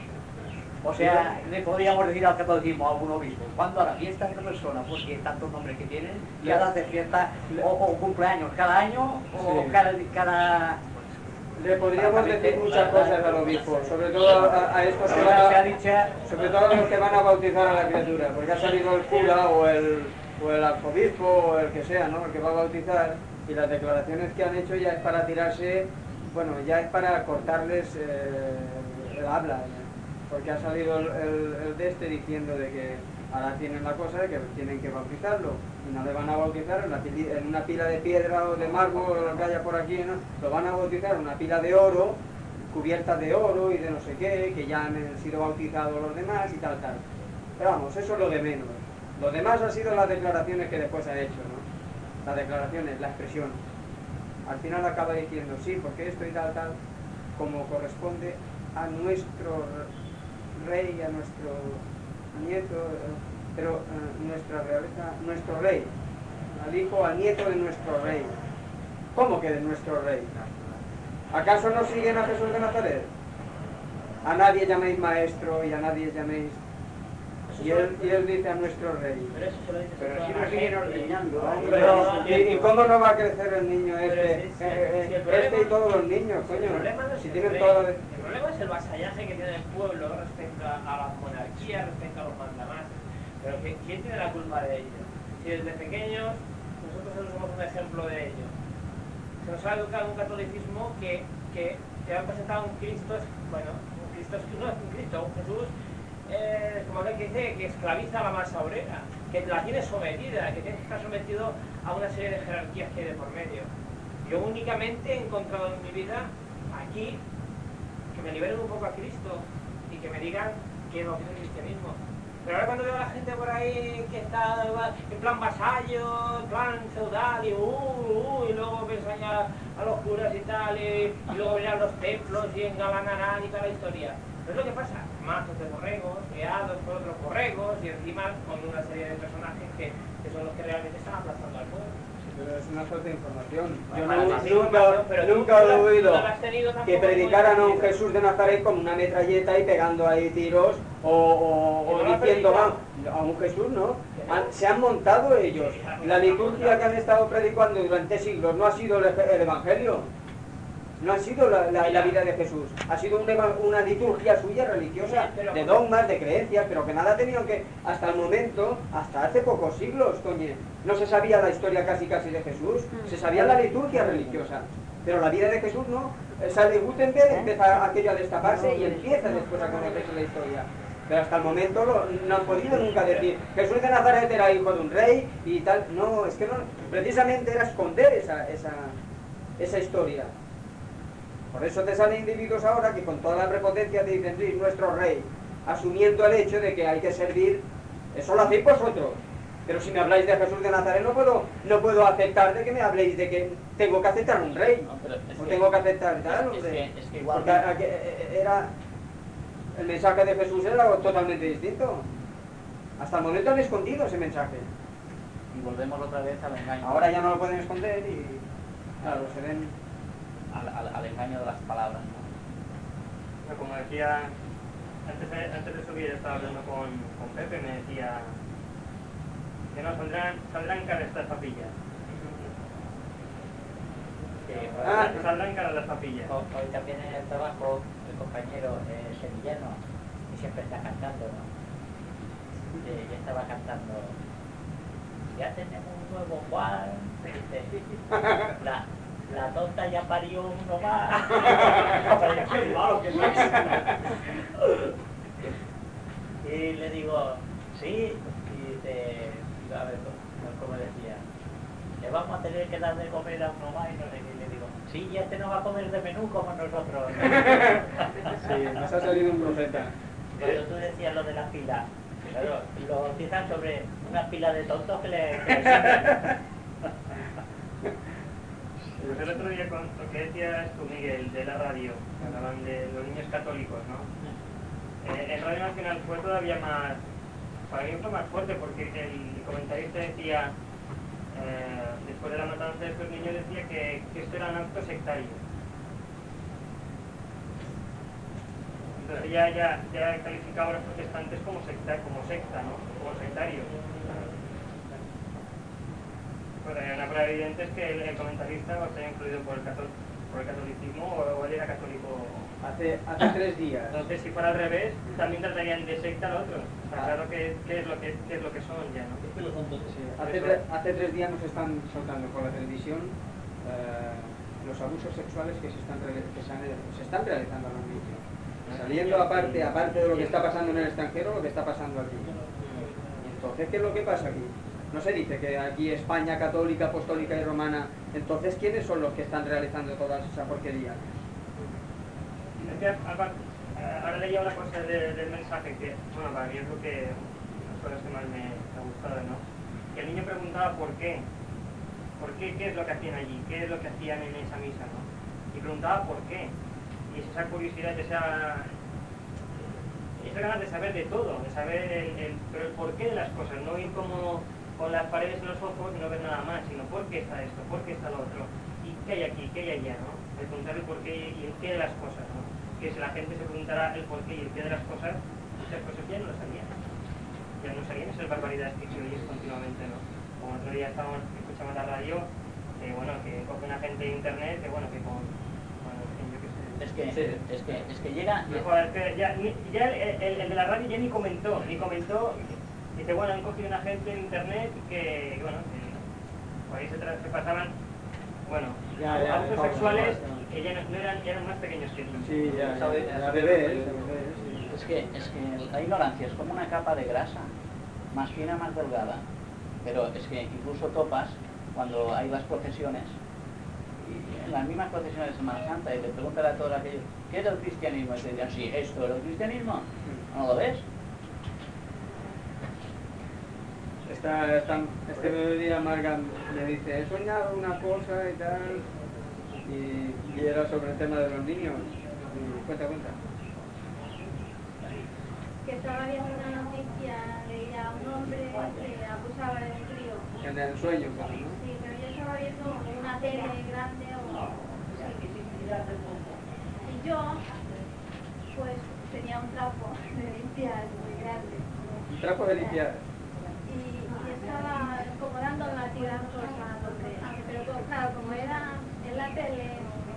O sea, le podríamos decir al catolicismo, a algún obispo, ¿cuándo hará fiesta esta persona? Porque tantos nombres que tienen, y ahora hace fiesta o, o cumpleaños cada año o Sí. cada, cada... Le podríamos decir muchas cosas al obispo, sobre todo a, a estos que Ahora van se ha a, dicho, sobre todo a los que van a bautizar a la criatura, porque ha salido el cura o el, o el arzobispo o el que sea, ¿no? El que va a bautizar, y las declaraciones que han hecho ya es para tirarse, bueno, ya es para cortarles eh, el habla, ¿no? Porque ha salido el, el, el de este diciendo de que ahora tienen la cosa de que tienen que bautizarlo, y no le van a bautizar en una, pili, en una pila de piedra o de mármol o lo que haya por aquí, ¿no? Lo van a bautizar en una pila de oro, cubierta de oro y de no sé qué, que ya han sido bautizados los demás y tal, tal. Pero vamos, eso es lo de menos. Lo demás ha sido las declaraciones que después ha hecho, ¿no? Las declaraciones, la expresión. Al final acaba diciendo, sí, porque esto y tal, tal, como corresponde a nuestro rey, a nuestro nieto, pero uh, nuestra realeza, nuestro rey, al hijo, al nieto de nuestro rey. ¿Cómo que de nuestro rey? ¿Acaso no siguen a Jesús de Nazaret? A nadie llaméis maestro y a nadie llaméis... Y él, y él dice a nuestro rey. Pero eso se lo dice pero si nos siguen ordeñando, ¿no? Pero, ¿y, ¿Y cómo no va a crecer el niño este? Pero sí, sí, Eh, eh, sí, el problema- este y todos los niños, El coño. problema no es Si el tienen rey, toda la... el problema es el vasallaje que tiene el pueblo respecto a, a la monarquía, respecto a los mandamases. Pero ¿quién, quién tiene la culpa de ello? Si desde pequeños nosotros somos un ejemplo de ello. Se nos ha educado un catolicismo que, que te ha presentado un Cristo, bueno, un Cristo, no es un Cristo, un Jesús, eh, como aquel que dice que esclaviza a la masa obrera, que la tiene sometida, que tiene que estar sometido a una serie de jerarquías que hay de por medio. Yo únicamente he encontrado en mi vida aquí que me liberen un poco a Cristo y que me digan que bautiza el cristianismo. Pero ahora cuando veo a la gente por ahí que está en plan vasallo, en plan feudal, y uh, uh, y luego ves allá a los curas y tal, y, y luego ven a los templos y engalanarán y toda la historia. Pero es lo que pasa, mazos de borregos, guiados por otros borregos, y encima con una serie de personajes que, que son los que realmente están aplastando al pueblo. Pero es una falta de información. Yo Bueno, no- sí, nunca, información, pero tú nunca no la- he oído no la has tenido tampoco que predicaran a un muy Jesús de Nazaret con una metralleta y pegando ahí tiros o, o- Que o no la diciendo, predican. va, a un Jesús no. Han- se han montado ellos. La liturgia que han estado predicando durante siglos no ha sido el, el Evangelio. No ha sido la, la- la vida de Jesús, ha sido una, una liturgia suya religiosa, de dogmas, de creencias, pero que nada ha tenido que, hasta el momento, hasta hace pocos siglos, coño, no se sabía la historia casi casi de Jesús, se sabía la liturgia religiosa, pero la vida de Jesús no. Sale Gutenberg, empieza aquello a destaparse y empieza después a conocerse la historia. Pero hasta el momento lo- no han podido nunca decir Jesús de Nazaret era hijo de un rey y tal. No, es que no, precisamente era esconder esa, esa, esa historia. Por eso te salen individuos ahora que con toda la prepotencia te dicen, sí, nuestro rey, asumiendo el hecho de que hay que servir, eso lo hacéis vosotros. Pero si me habláis de Jesús de Nazaret no puedo, no puedo aceptar de que me habléis de que tengo que aceptar un rey, No, pero es o que- tengo que aceptar tal, es hombre. que- es que igual- Porque a- a- que- era, el mensaje de Jesús era algo totalmente distinto. Hasta el momento han escondido ese mensaje. Y volvemos otra vez al engaño. Ahora ya no lo pueden esconder y, claro, se ven... Al, al- al engaño de las palabras, ¿no? Bueno, como decía, antes de, antes de subir estaba hablando con, con Pepe y me decía que no, saldrán, saldrán caras estas papillas. Que Ah, Saldrán- saldrán caras las papillas. Hoy hoy también en el trabajo el compañero eh, sevillano, que siempre está cantando, ¿no? Eh, ya estaba cantando. Ya tenemos un nuevo Juan. Dice, la, la tonta ya parió uno más. Qué malo que es. Y le digo, sí, y dice, a ver, ¿cómo decía? Le vamos a tener que dar de comer a uno más y no sé qué. Y le digo, sí, ya este no va a comer de menú como nosotros. Sí, nos ha salido un profeta. Cuando tú decías lo de las pilas, claro, lo citan sobre una pila de tontos que le, que le sirven. Pues el otro día con lo que decías tú, Miguel, de la radio, que hablaban de los niños católicos, ¿no? Eh, en Radio Nacional fue todavía más, para mí fue más fuerte porque el comentarista decía, eh, después de la matanza de estos niños, decía que, que esto era un acto sectario. Entonces ya, ya, ya calificaba a los protestantes como secta, como secta, ¿no? Como sectarios. Pues una prueba evidente es que el, el comentarista va a estar incluido por el, catol por el catolicismo o, o él era católico. Hace, hace tres días. Entonces, si fuera al revés, también tratarían de secta al otro. Está claro que, que es lo que, que es lo que son ya, ¿no? Sí, hace, tre- hace tres días nos están soltando por la televisión eh, los abusos sexuales que se están, reali- que se, han- se están realizando a los niños. Saliendo aparte, aparte de lo que está pasando en el extranjero, lo que está pasando aquí. Y entonces, ¿qué es lo que pasa aquí? No se dice que aquí España católica, apostólica y romana, entonces ¿quiénes son los que están realizando toda esa porquería? Es que, Álvaro, eh, ahora leía una cosa de- del mensaje que, bueno, para mí es lo que, las cosas que más me ha gustado, ¿no? Que el niño preguntaba por qué, por qué, qué es lo que hacían allí, qué es lo que hacían en esa misa, ¿no? Y preguntaba por qué. Y es esa curiosidad, esa, esa ganas de saber de todo, de saber el, el, pero el porqué de las cosas, no ir como con las paredes en los ojos y no ver nada más, sino por qué está esto, por qué está lo otro, y qué hay aquí, qué hay allá, ¿no? El preguntar el porqué y el qué de las cosas, ¿no? Que si la gente se preguntara el porqué y el qué de las cosas, muchas cosas ya no lo sabían. Ya no sabían esas barbaridades que se oyen continuamente, ¿no? Como otro día estábamos escuchando la radio, que bueno, que coge una gente de internet, que bueno, que con, bueno, en fin, yo qué sé. Es que, es que, es que llega... No, joder, es que ya, ni- ya el, el- el de la radio ya ni comentó, ni comentó, dice, bueno, han cogido una gente en internet que, bueno, que por ahí se, tra- se pasaban, bueno, Ya, ya, abusos ya, sexuales ya. que ya no, no eran, eran más pequeños que niños. Sí, ya, ¿Sabe? ya, ya bebés, ya bebés, sí. Es que, es que la ignorancia es como una capa de grasa, más fina, más delgada. Pero es que incluso topas cuando hay las procesiones Y en las mismas procesiones de Semana Santa, y le preguntan a todos aquellos, ¿qué es el cristianismo? Y te dirán, sí, esto es el cristianismo. ¿No lo ves? Esta, esta, este mediodía Margan le dice, he soñado una cosa y tal, y, y era sobre el tema de los niños. Y cuenta, cuenta. Que estaba viendo una noticia, leía un hombre que abusaba de un crío. En el sueño, claro, ¿no? Sí, pero yo estaba viendo una tele grande o... Y yo, pues, tenía un trapo de limpiar muy grande. Un trapo de limpiar. Y, y estaba como dando latigazos al hombre. Pero como- claro, como era en la tele,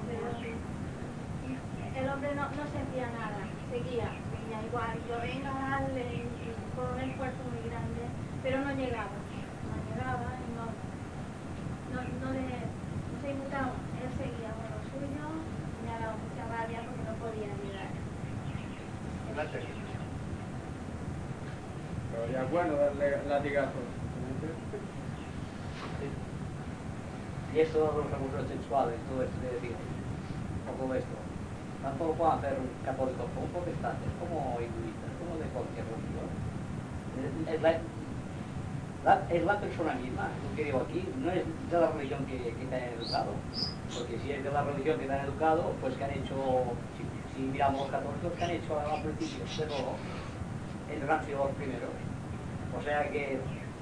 el hombre no, no sentía nada, seguía, seguía igual. Yo venga a darle y, y con un esfuerzo muy grande, pero no llegaba, no llegaba y no, no, no, le, no se inmutaba. Él seguía con lo suyo, me ha dado mucha rabia porque no podía llegar. Pero ya es bueno darle latigazos. Y esto de los abusos sexuales, todo esto de decir, o todo esto, tanto lo puede hacer un católico como un protestante, como hinduista, como de cualquier religión. Es la, la, es la persona misma, lo que digo aquí, no es de la religión que, que te han educado, porque si es de la religión que te han educado, pues que han hecho, si, si miramos los católicos, que han hecho al principio, pero ellos han sido los primeros. O sea que,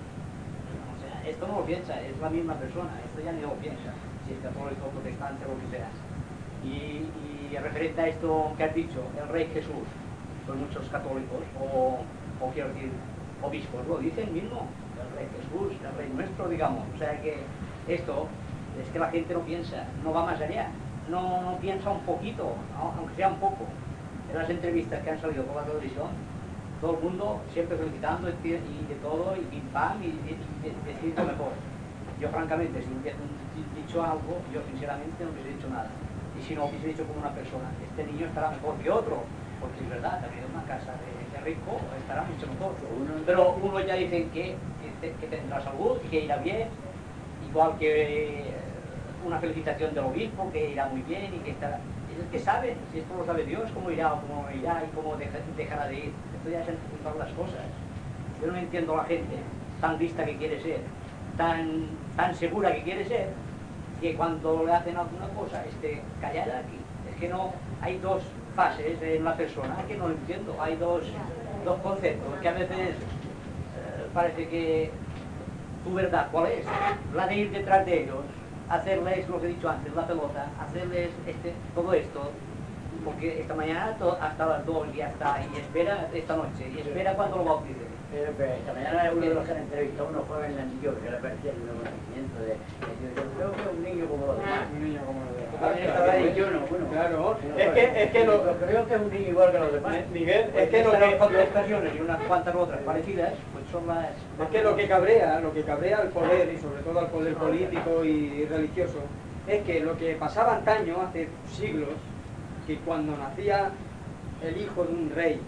o sea, esto no lo piensa, es la misma persona, esto ya ni lo piensa, si es católico, protestante o lo que sea. Y, y referente a esto que has dicho, el Rey Jesús, son muchos católicos, o, o quiero decir, obispos, lo dicen mismo, el Rey Jesús, el Rey nuestro, digamos. O sea que esto es que la gente no piensa, no va más allá, no, no piensa un poquito, aunque sea un poco. En las entrevistas que han salido por la televisión, todo el mundo siempre felicitando y de todo, y pim pam, y, y, y decir lo mejor. Yo francamente, si hubiese dicho algo, yo sinceramente no hubiese dicho nada. Y si no hubiese dicho como una persona, este niño estará mejor que otro, porque es verdad, también en una casa de, de rico estará mucho mejor. Pero uno ya dice que, que, que tendrá salud, que irá bien, igual que una felicitación del obispo, que irá muy bien y que estará... Ellos que saben, si esto lo sabe Dios, cómo irá o cómo no irá y cómo deja, dejará de ir. Esto ya es anticipar las cosas. Yo no entiendo a la gente tan lista que quiere ser, tan, tan segura que quiere ser, que cuando le hacen alguna cosa esté callada aquí. Es que no, hay dos fases en la persona que no lo entiendo. Hay dos, dos conceptos que a veces eh, parece que tu verdad, ¿cuál es? La de ir detrás de ellos, hacerles lo que he dicho antes, la pelota, hacerles este, todo esto, porque esta mañana to, hasta las dos y hasta y espera esta noche, y espera cuando lo bauticen. Pero, pero esta mañana uno de los que han entrevistado a unos jóvenes antiguos que le parecía el conocimiento de, de, yo creo que un niño como los demás. Un niño como los demás. También estaba veintiuno, bueno. Claro, es que, es que lo... Yo creo que es un niño igual que los demás. Miguel, Pues es que lo estas que... contestaciones y unas cuantas otras parecidas, pues son las... Es que lo que cabrea, lo que cabrea al poder, y sobre todo al poder político y religioso, es que lo que pasaba antaño, hace siglos, que cuando nacía el hijo de un rey,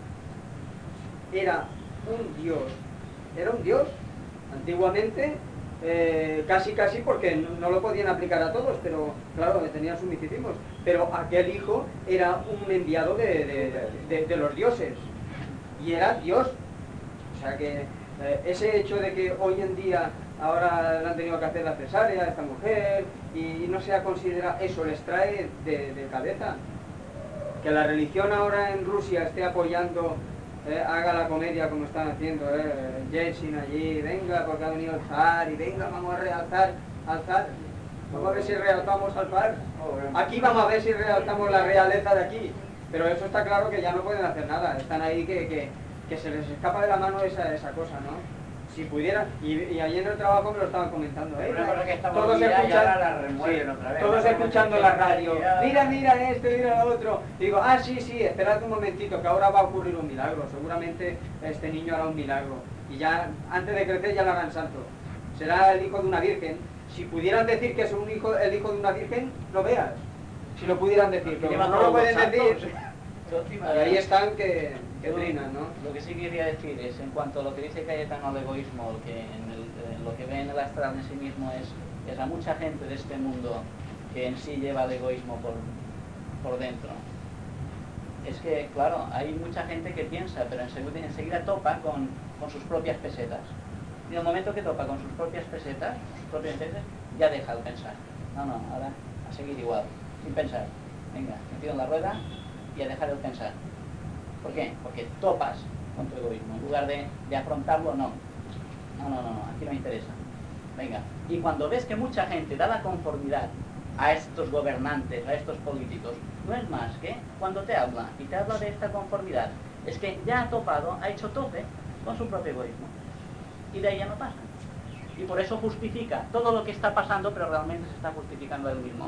era un dios, era un dios, antiguamente, eh, casi casi porque no, no lo podían aplicar a todos, pero claro, tenían sus misticismos, pero aquel hijo era un enviado de, de, de, de los dioses, y era Dios. O sea que eh, ese hecho de que hoy en día ahora le han tenido que hacer la cesárea a esta mujer y no se ha considerado, eso les trae de, de cabeza. Que la religión ahora en Rusia esté apoyando, eh, haga la comedia como están haciendo, eh, Yeltsin allí, venga porque ha venido el zar y venga vamos a realzar al zar. Vamos a ver si realzamos al zar. Aquí vamos a ver si realzamos la realeza de aquí. Pero eso está claro que ya no pueden hacer nada, están ahí que, que, que se les escapa de la mano esa, esa cosa, ¿no? Si pudieran, y, y allí en el trabajo me lo estaban comentando, ¿eh? Una cosa que estamos Todos ya, escuchan, ya la remueven sí, otra vez. todos escuchando la radio, mira, mira esto, mira lo otro. Digo, ah, sí, sí, esperad un momentito, que ahora va a ocurrir un milagro, seguramente este niño hará un milagro. Y ya, antes de crecer ya le harán santo. Será el hijo de una virgen. Si pudieran decir que es un hijo, el hijo de una virgen, lo veas. Si lo pudieran decir, pero no lo pueden decir. Ahí están que, que trinan, ¿no? Lo que sí quería decir es, en cuanto a lo que dice Cayetano al egoísmo, lo que, en el, en lo que ve en el astral en sí mismo es, es a mucha gente de este mundo que en sí lleva el egoísmo por, por dentro. Es que, claro, hay mucha gente que piensa, pero enseguida, enseguida topa con, con sus propias pesetas. Y en el momento que topa con sus propias pesetas, sus propias pesetas, ya deja de pensar. No, no, ahora a seguir igual, sin pensar. Venga, metido en la rueda y a dejar de pensar. ¿Por qué? Porque topas con tu egoísmo. En lugar de, de afrontarlo, no. No, no, no, no, aquí no me interesa. Venga, y cuando ves que mucha gente da la conformidad a estos gobernantes, a estos políticos, no es más que cuando te habla y te habla de esta conformidad, es que ya ha topado, ha hecho tope con su propio egoísmo. Y de ahí ya no pasa. Y por eso justifica todo lo que está pasando, pero realmente se está justificando él mismo.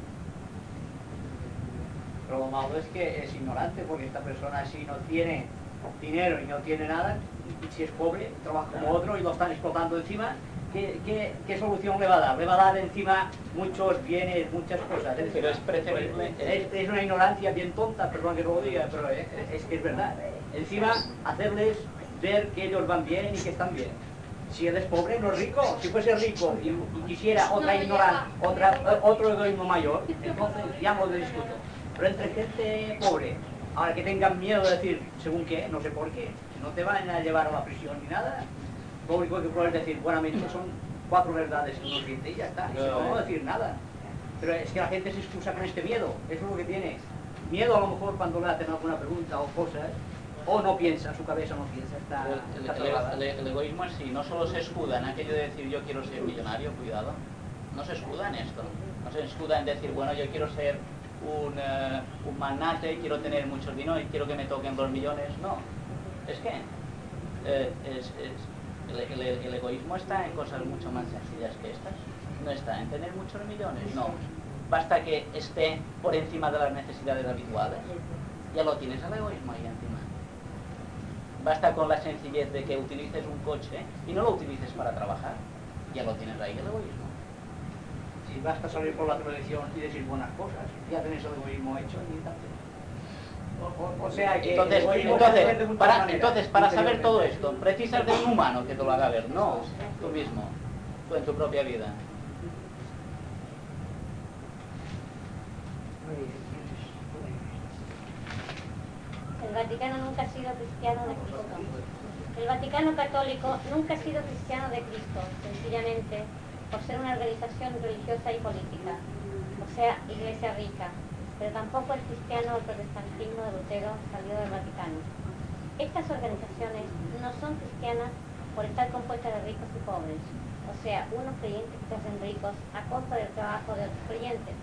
Pero lo malo es que es ignorante, porque esta persona, si no tiene dinero y no tiene nada, y si es pobre, trabaja como otro y lo están explotando encima, ¿qué, qué, qué solución le va a dar? Le va a dar encima muchos bienes, muchas cosas. Es, pero es preferible... Es, es una ignorancia bien tonta, perdón que no lo diga, pero es, es que es verdad. Encima, hacerles ver que ellos van bien y que están bien. Si él es pobre, no es rico. Si fuese rico y, y quisiera otra ignorancia, otra, otro egoísmo mayor, entonces ya no lo discuto. Pero entre gente pobre, ahora que tengan miedo de decir, según qué, no sé por qué, no te van a llevar a la prisión ni nada. Lo único que puedes decir, buenamente, son cuatro verdades que uno siente y ya está. Y si no, no decir nada. Pero es que la gente se excusa con este miedo, eso es lo que tiene. Miedo a lo mejor cuando le hacen alguna pregunta o cosas, o no piensa, su cabeza no piensa, está, el, está el, el, el egoísmo en sí no solo se escuda en aquello de decir yo quiero ser millonario, cuidado, no se escuda en esto, no se escuda en decir, bueno, yo quiero ser un, uh, un magnate, quiero tener muchos dinero y quiero que me toquen dos millones, no, es que eh, es, es, el, el, el egoísmo está en cosas mucho más sencillas que estas, no está en tener muchos millones, no, basta que esté por encima de las necesidades habituales, ya lo tienes el egoísmo ahí encima. Basta con la sencillez de que utilices un coche y no lo utilices para trabajar. Ya lo tienes ahí, el egoísmo. Si basta salir por la televisión y decir buenas cosas, ya tenés el egoísmo hecho y tanto. O, o, o sea que entonces, entonces, para, entonces, para saber todo esto, precisas de un humano que te lo haga ver, no tú mismo, tú en tu propia vida. El Vaticano nunca ha sido cristiano de Cristo. El Vaticano católico nunca ha sido cristiano de Cristo, sencillamente por ser una organización religiosa y política, o sea, iglesia rica, pero tampoco es cristiano el protestantismo de Lutero salió del Vaticano. Estas organizaciones no son cristianas por estar compuestas de ricos y pobres, o sea, unos creyentes que se hacen ricos a costa del trabajo de otros creyentes.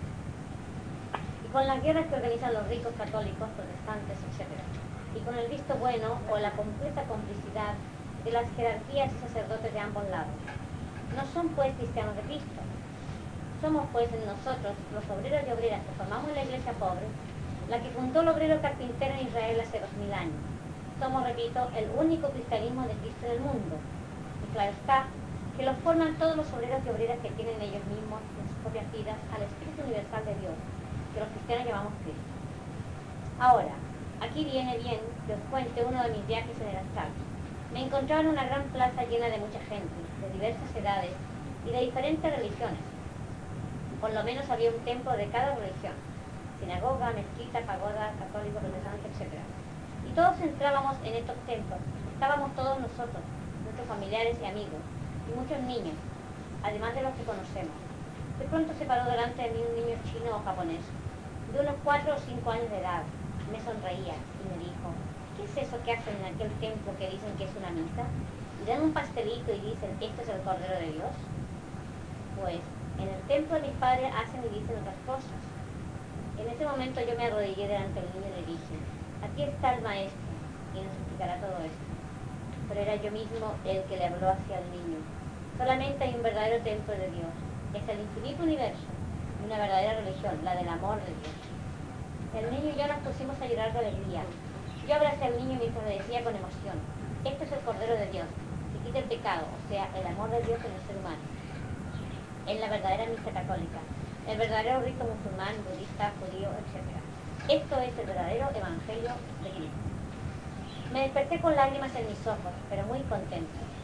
Con las guerras que organizan los ricos católicos, protestantes, etcétera, y con el visto bueno o la completa complicidad de las jerarquías y sacerdotes de ambos lados. No son pues cristianos de Cristo. Somos pues en nosotros, los obreros y obreras que formamos la iglesia pobre, la que fundó el obrero carpintero en Israel hace dos mil años. Somos, repito, el único cristianismo de Cristo en el mundo. Y claro está, que lo forman todos los obreros y obreras que tienen ellos mismos en sus propias vidas al Espíritu Universal de Dios, que los cristianos llamamos Cristo. Ahora, aquí viene bien que os cuente uno de mis viajes en el astral. Me encontraba en una gran plaza llena de mucha gente, de diversas edades y de diferentes religiones. Por lo menos había un templo de cada religión, sinagoga, mezquita, pagoda, católico, protestante, etcétera. Y todos entrábamos en estos templos, estábamos todos nosotros, nuestros familiares y amigos, y muchos niños, además de los que conocemos. De pronto se paró delante de mí un niño chino o japonés, de unos cuatro o cinco años de edad. Me sonreía y me dijo, ¿qué es eso que hacen en aquel templo que dicen que es una misa? Y dan un pastelito y dicen, ¿esto es el Cordero de Dios? Pues, en el templo de mis padres hacen y dicen otras cosas. En ese momento yo me arrodillé delante del niño y le dije, aquí está el maestro, y nos explicará todo esto. Pero era yo mismo el que le habló hacia el niño. Solamente hay un verdadero templo de Dios. Es el infinito universo y una verdadera religión, la del amor de Dios. El niño y yo nos pusimos a llorar de alegría. Yo abracé al niño mientras le decía con emoción, este es el Cordero de Dios, que quita el pecado, o sea, el amor de Dios en el ser humano. Es la verdadera misa católica, el verdadero rito musulmán, budista, judío, etcétera. Esto es el verdadero evangelio de Cristo. Me desperté con lágrimas en mis ojos, pero muy contento.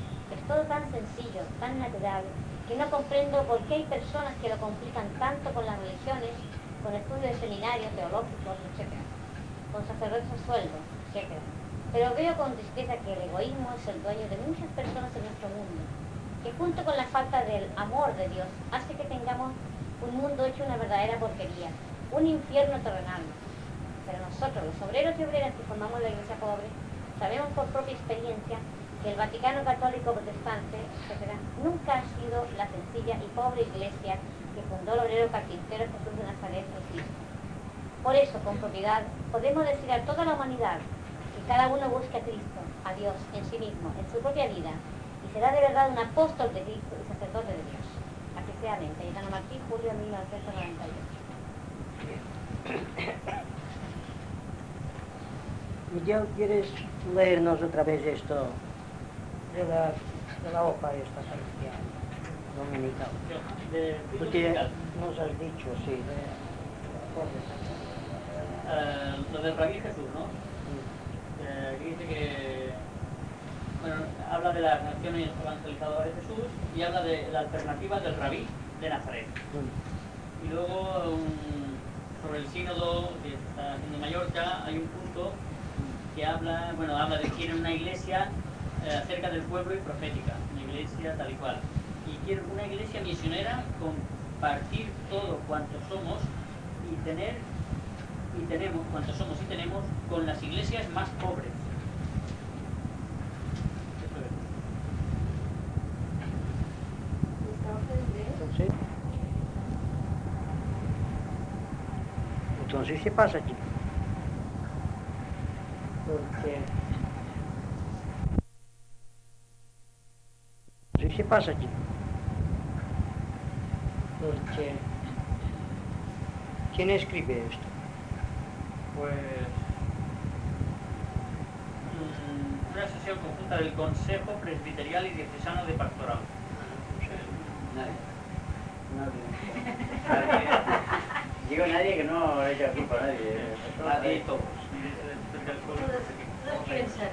todo tan sencillo, tan natural, que no comprendo por qué hay personas que lo complican tanto con las religiones, con estudios de seminarios teológicos, etcétera, con sacerdotes a sueldo, etcétera. Pero veo con tristeza que el egoísmo es el dueño de muchas personas en nuestro mundo, que junto con la falta del amor de Dios hace que tengamos un mundo hecho una verdadera porquería, un infierno terrenal. Pero nosotros, los obreros y obreras que formamos la Iglesia pobre, sabemos por propia experiencia que el Vaticano Católico Protestante, etcétera, nunca ha sido la sencilla y pobre iglesia que fundó el obrero carpintero Jesús de Nazaret, el Cristo. Por eso, con propiedad, podemos decir a toda la humanidad que cada uno busque a Cristo, a Dios, en sí mismo, en su propia vida, y será de verdad un apóstol de Cristo y sacerdote de Dios. Así sea, amén. Cayetano Martí, julio de mil novecientos noventa y ocho. Miguel, ¿quieres leernos otra vez esto de la, de la hoja esta parroquial dominical? De, Porque dominical. nos has dicho, sí, de, Uh, lo del Rabí Jesús, ¿no? Uh, que dice que, bueno, habla de las naciones evangelizadoras de Jesús y habla de la alternativa del Rabí de Nazaret. Y luego, um, sobre el sínodo que se está haciendo en Mallorca, hay un punto que habla, bueno, habla de que quieren una iglesia eh, cerca del pueblo y profética, una iglesia tal y cual. Y quieren una iglesia misionera, compartir todo cuanto somos y tener y tenemos, cuanto somos y tenemos, con las iglesias más pobres. Entonces, entonces, ¿qué pasa aquí? Porque... Entonces, ¿qué pasa aquí? Porque... ¿Quién escribe esto? Pues una sesión conjunta del Consejo Presbiterial y Diocesano de Pastoral. Nadie. Nadie. Nadie. Digo nadie que no le echa culpa a nadie. Nadie y todos. Todos quieren ser.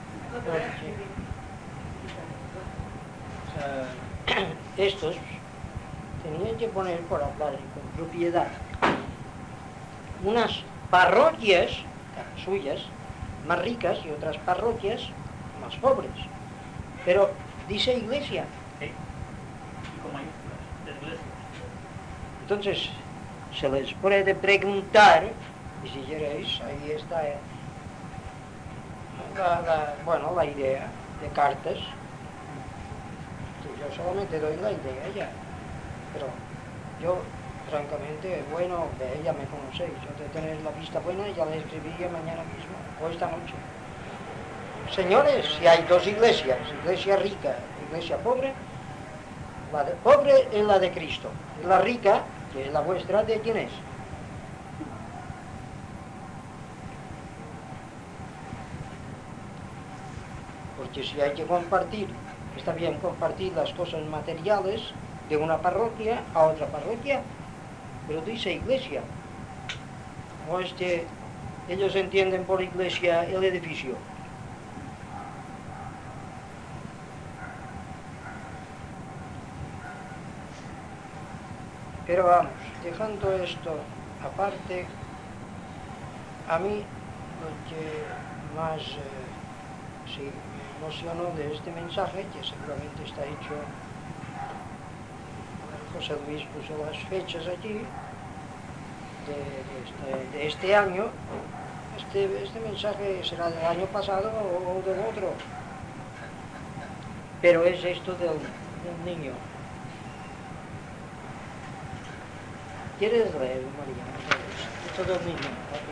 O sea, estos tenían que poner, por hablar con propiedad, unas parroquias suyas más ricas y otras parroquias más pobres. Pero dice iglesia. Sí. Y con mayúsculas, de iglesias. Entonces, se les puede preguntar, y si queréis, ahí está eh, la, la, bueno, la idea de cartas. Yo solamente doy la idea ya, pero yo, francamente, bueno, ya me conocéis, yo de tener la vista buena ya la escribiría mañana mismo, o esta noche. Señores, si hay dos iglesias, iglesia rica, iglesia pobre, la de pobre es la de Cristo, y la rica, que es la vuestra, ¿de quién es? Porque si hay que compartir, está bien compartir las cosas materiales de una parroquia a otra parroquia, pero dice iglesia. O es que ellos entienden por iglesia el edificio. Pero vamos, dejando esto aparte, a mí lo que más eh, sí, me emocionó de este mensaje, que seguramente está hecho, José Luis puso las fechas allí, de, de, este, de este año, este, este mensaje será del año pasado o, o del otro, pero es esto del, del niño. ¿Quieres leer, María? Esto del niño.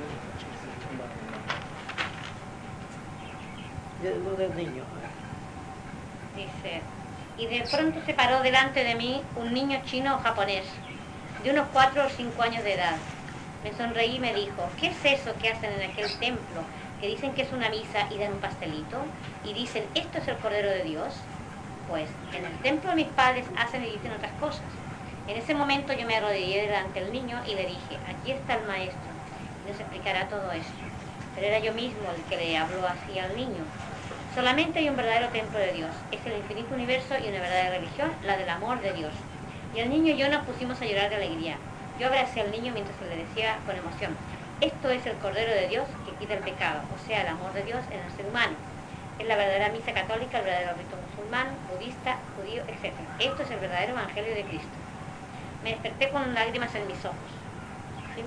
De, lo del niño. Dice, y de pronto se paró delante de mí un niño chino o japonés, de unos cuatro o cinco años de edad. Me sonreí y me dijo, ¿qué es eso que hacen en aquel templo? Que dicen que es una misa y dan un pastelito, y dicen, ¿esto es el Cordero de Dios? Pues en el templo de mis padres hacen y dicen otras cosas. En ese momento yo me arrodillé delante del niño y le dije, aquí está el maestro, y nos explicará todo esto. Pero era yo mismo el que le habló así al niño. Solamente hay un verdadero templo de Dios, es el infinito universo y una verdadera religión, la del amor de Dios. Y el niño y yo nos pusimos a llorar de alegría. Yo abracé al niño mientras se le decía con emoción: esto es el Cordero de Dios que quita el pecado, o sea, el amor de Dios en el ser humano. Es la verdadera misa católica, el verdadero rito musulmán, budista, judío, etcétera. Esto es el verdadero evangelio de Cristo. Me desperté con lágrimas en mis ojos. ¿Sí?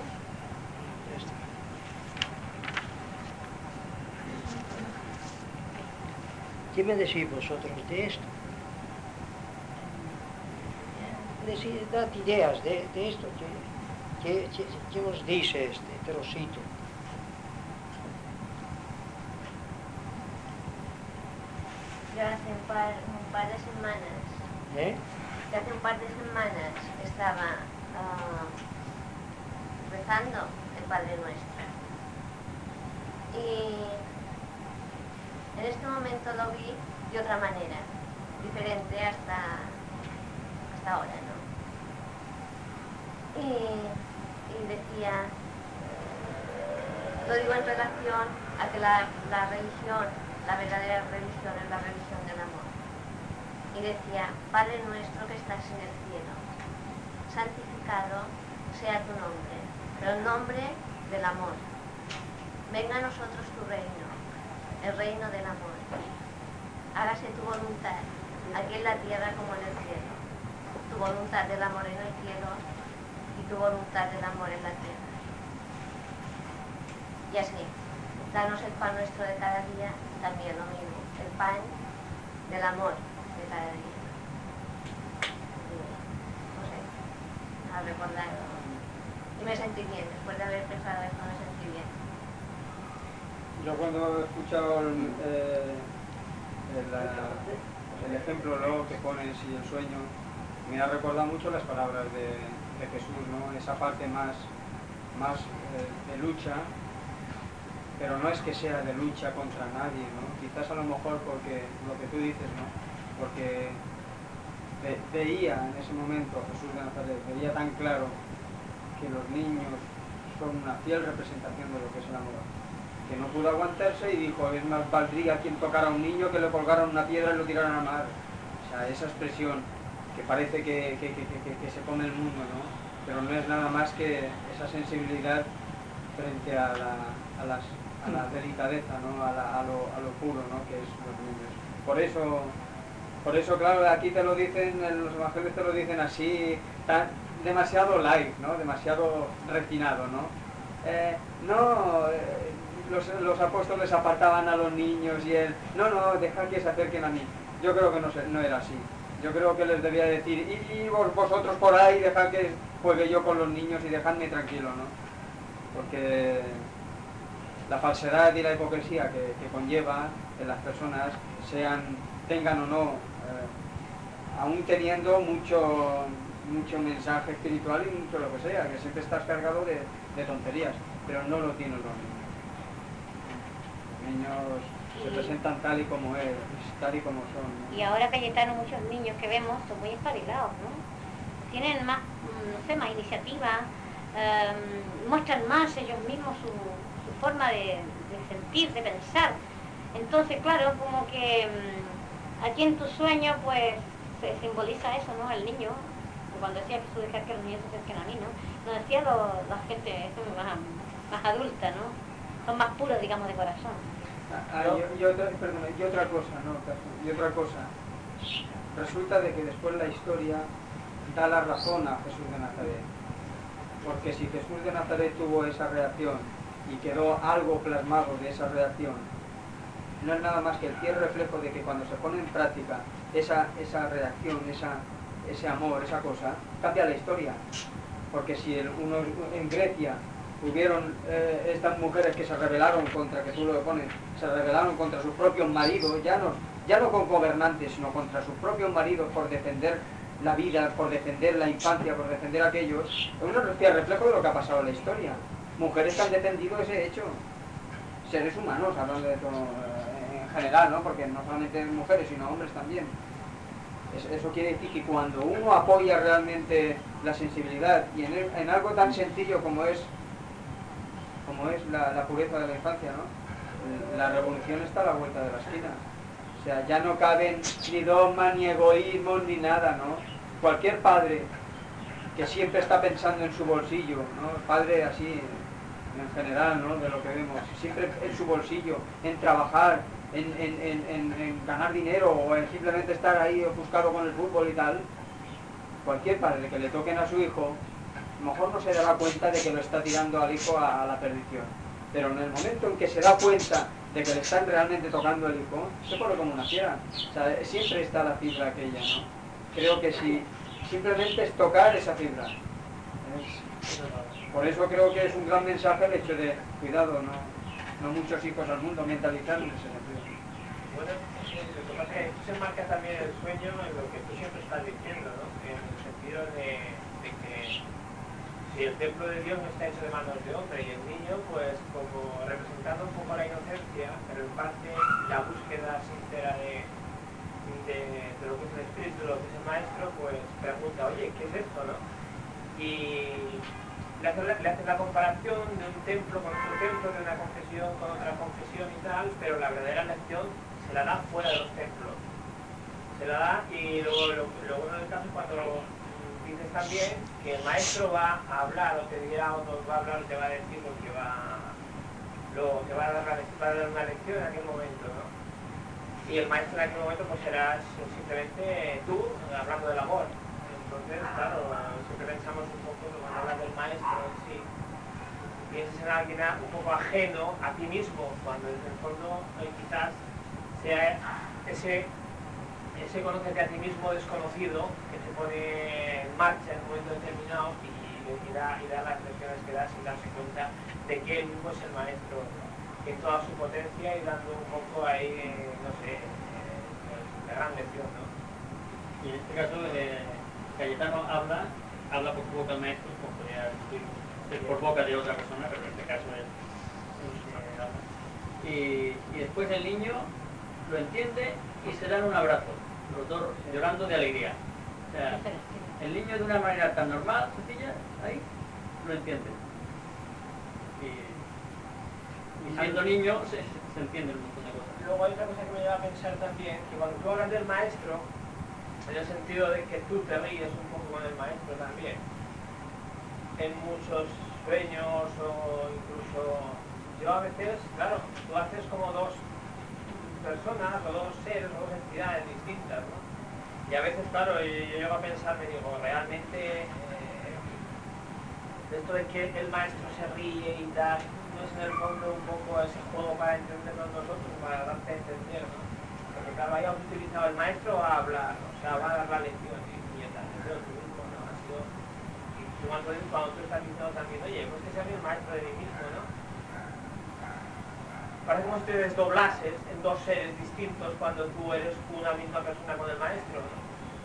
¿Qué me decís vosotros de esto? Decid, dad ideas de, de esto. ¿Qué, qué, qué, qué os dice este trocito? Yo hace un par, un par de semanas, ¿Eh? hace un par de semanas estaba uh, rezando el Padre Nuestro. Y en este momento lo vi de otra manera, diferente hasta, hasta ahora, ¿no? Y, y decía, lo digo en relación a que la, la religión, la verdadera religión es la religión del amor. Y decía: Padre nuestro que estás en el cielo, santificado sea tu nombre, pero el nombre del amor. Venga a nosotros tu reino, el reino del amor. Hágase tu voluntad, aquí en la tierra como en el cielo. Tu voluntad del amor en el cielo y tu voluntad del amor en la tierra. Y así, danos el pan nuestro de cada día, también lo mismo, el pan del amor de cada día. Y, no sé, al recordarlo. Y me sentí bien, después de haber pensado esto me sentí bien. Yo cuando he escuchado el, eh, el, el ejemplo luego que pones y el sueño, me ha recordado mucho las palabras de, de Jesús, ¿no? Esa parte más, más eh, de lucha, pero no es que sea de lucha contra nadie, ¿no? Quizás a lo mejor porque lo que tú dices, ¿no? Porque ve, veía en ese momento Jesús de Nazaret, veía tan claro que los niños son una fiel representación de lo que es el amor, que no pudo aguantarse y dijo: es más valdría quien tocara a un niño que le colgaran una piedra y lo tiraran al mar. O sea, esa expresión que parece que, que, que, que, que se come el mundo, ¿no? Pero no es nada más que esa sensibilidad frente a la, a las, a la delicadeza, ¿no? a, la, a, lo, a lo puro, ¿no? Que es los niños. Por eso, por eso, claro, aquí te lo dicen, los evangelios te lo dicen así, tan, demasiado light, ¿no? Demasiado refinado, ¿no? Eh, no, eh, los, los apóstoles apartaban a los niños y él, no, no, deja que se acerquen a mí. Yo creo que no, se, no era así. Yo creo que les debía decir: y, y vos, vosotros por ahí, dejad que juegue yo con los niños y dejadme tranquilo, ¿no? Porque la falsedad y la hipocresía que, que conlleva que las personas sean, tengan o no, eh, aún teniendo mucho, mucho mensaje espiritual y mucho lo que sea, que siempre estás cargado de, de tonterías, pero no lo tienen los niños. Los niños se presentan tal y como es, tal y como son, ¿no? Y ahora, Cayetano, muchos niños que vemos son muy espabilados, ¿no? Tienen más, no sé, más iniciativa, eh, muestran más ellos mismos su, su forma de, de sentir, de pensar. Entonces, claro, como que um, aquí en tu sueño, pues, se simboliza eso, ¿no? El niño, cuando decía Jesús, dejar que los niños se acerquen a mí, ¿no? No decía lo, la gente más, más adulta, ¿no? Son más puros, digamos, de corazón. Ah, y, y, otra, perdón, y otra cosa, no, y otra cosa, resulta de que después la historia da la razón a Jesús de Nazaret, porque si Jesús de Nazaret tuvo esa reacción y quedó algo plasmado de esa reacción, no es nada más que el fiel reflejo de que cuando se pone en práctica esa, esa reacción, esa, ese amor, esa cosa, cambia la historia, porque si el, uno en Grecia hubieron eh, estas mujeres que se rebelaron contra, que tú lo pones, se rebelaron contra sus propios maridos, ya no, ya no con gobernantes, sino contra sus propios maridos por defender la vida, por defender la infancia, por defender a aquellos, es un reflejo de lo que ha pasado en la historia. Mujeres que han defendido ese hecho, seres humanos, hablando de todo eh, en general, ¿no? Porque no solamente mujeres, sino hombres también. Eso quiere decir que cuando uno apoya realmente la sensibilidad y en, el, en algo tan sencillo como es como es la, la pureza de la infancia, ¿no? La revolución está a la vuelta de la esquina. sea, ya no caben ni dogmas, ni egoísmos, ni nada, ¿no? Cualquier padre que siempre está pensando en su bolsillo, ¿no? Padre así, en general, ¿no? De lo que vemos, siempre en su bolsillo, en trabajar, en, en, en, en, en ganar dinero o en simplemente estar ahí ofuscado con el fútbol y tal. Cualquier padre que le toquen a su hijo, a lo mejor no se dará cuenta de que lo está tirando al hijo a, a la perdición. Pero en el momento en que se da cuenta de que le están realmente tocando el hijo, se pone como una fiera. O sea, siempre está la fibra aquella, ¿no? Creo que si simplemente es tocar esa fibra. Es, por eso creo que es un gran mensaje el hecho de, cuidado, no, no muchos hijos al mundo, mentalizar en ese sentido. Bueno, sí, lo que pasa es que se marca también el sueño en lo que tú siempre estás diciendo, ¿no? En el sentido de, de que si el templo de Dios no está hecho de manos de hombre y el niño, pues como representando un poco la inocencia, pero en parte la búsqueda sincera de, de, de lo que es el espíritu, de lo que es el maestro, pues pregunta, oye, ¿qué es esto, no? Y le hace, le hace la comparación de un templo con otro templo, de una confesión con otra confesión y tal, pero la verdadera lección se la da fuera de los templos. Se la da y luego lo, lo bueno del caso es cuando dices también que el maestro va a hablar o te dirá o nos va a hablar o te va a decir porque va, lo, te va a, dar la, va a dar una lección en aquel momento, ¿no? Y el maestro en aquel momento pues serás simplemente tú hablando del amor. Entonces, claro, siempre pensamos un poco cuando hablas del maestro en sí, piensas en alguien un poco ajeno a ti mismo, cuando en el fondo eh, quizás sea ese ese conocerte a ti mismo desconocido que se pone en marcha en un momento determinado y, y, da, y da las lecciones que da sin darse cuenta de que él mismo es el maestro en toda su potencia y dando un poco ahí, no sé, eh, la gran lección, ¿no? Y en este caso, eh, Cayetano habla, habla por boca del maestro, como podría ser por boca de otra persona, pero en este caso es el que habla. Y, y después el niño lo entiende y se dan un abrazo, los dos llorando de alegría. O sea, el niño de una manera tan normal, sencilla, ahí lo entiende. Y, y siendo niño se, se entiende un montón de cosas. Luego hay otra cosa que me lleva a pensar también, que cuando tú hablas del maestro, en el sentido de que tú te ríes un poco con el maestro también, en muchos sueños o incluso, yo a veces, claro, tú haces como dos personas o dos seres o dos entidades distintas, ¿no? Y a veces, claro, yo, yo llego a pensar, me digo, realmente eh, esto de que el maestro se ríe y tal, no es en el fondo un poco ese juego para entendernos nosotros, para darte a entender, ¿no? Porque claro, ahí has utilizado el maestro a hablar, o sea, va a dar la lección y puñetas, pero tú mismo, ¿no? Ha sido, y tú cuando, cuando tú estás diciendo también, oye, pues que sea el maestro de mí mismo, ¿no? Parece como si te desdoblases en dos seres distintos cuando tú eres una misma persona con el maestro, ¿no?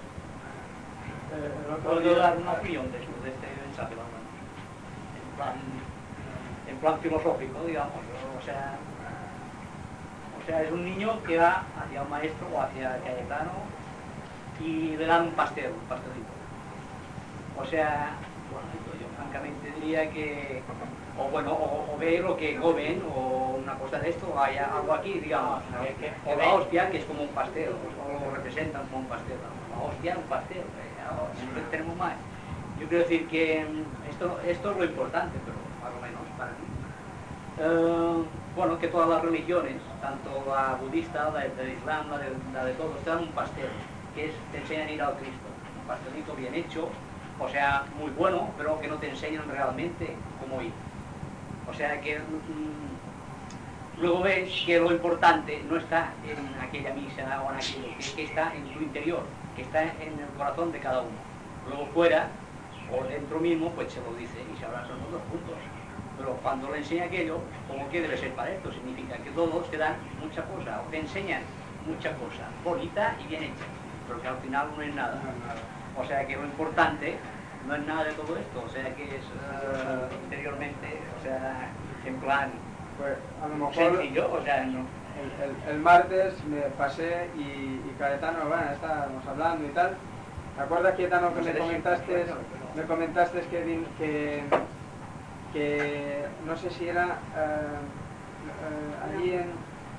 Eh, ¿Puedo dar una opinión de, de este mensaje, vamos? En plan, en plan filosófico, digamos, o sea, o sea, es un niño que va hacia un maestro o hacia Cayetano y le dan un pastel, un pastelito. O sea, bueno, yo, yo francamente diría que o bueno, o, o ve lo que comen, o una cosa de esto, o hay algo aquí, digamos, ¿no? Que, o la hostia, que es como un pastel, o lo representan como un pastel, ¿no? La hostia, un pastel, eh, siempre tenemos más. Yo quiero decir que esto, esto es lo importante, pero más o menos para mí. Uh, bueno, que todas las religiones, tanto la budista, la del Islam, la de, la de todos, te dan un pastel, que es, te enseñan a ir al Cristo, un pastelito bien hecho, o sea, muy bueno, pero que no te enseñan realmente cómo ir. O sea que mmm, luego ves que lo importante no está en aquella misa o en aquello, que, que está en tu interior, que está en el corazón de cada uno. Luego fuera, o dentro mismo, pues se lo dice y se abrazan los dos juntos. Pero cuando le enseña aquello, como que debe ser para esto, significa que todos te dan mucha cosa, o te enseñan mucha cosa, bonita y bien hecha, pero que al final no es nada. O sea que lo importante no es nada de todo esto, o sea que es uh, interiormente, o sea, en plan, pues a lo mejor sencillo, o sea, no. El, el, el martes me pasé y, y Cayetano, bueno, estábamos hablando y tal. ¿Te acuerdas, Cayetano, que me comentaste, me comentaste que, que, que no sé si era uh, uh, allí en,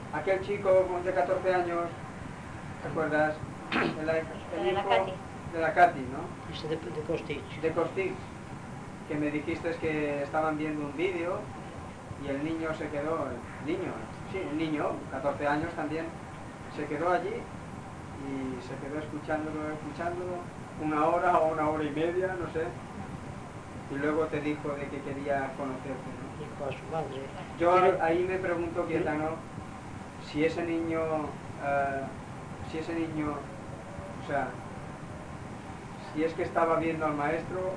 aquel chico de catorce años, ¿te acuerdas? De la, el De la hijo Katy. de la Katy, ¿no? Este de, de Costich. De Costich, que me dijiste que estaban viendo un vídeo y el niño se quedó, el niño, sí, el niño, catorce años también, se quedó allí y se quedó escuchándolo, escuchándolo, una hora o una hora y media, no sé, y luego te dijo de que quería conocerte, ¿no? Dijo a su madre. Yo ahí me pregunto, Quietano, si ese niño, uh, si ese niño, o sea, si es que estaba viendo al maestro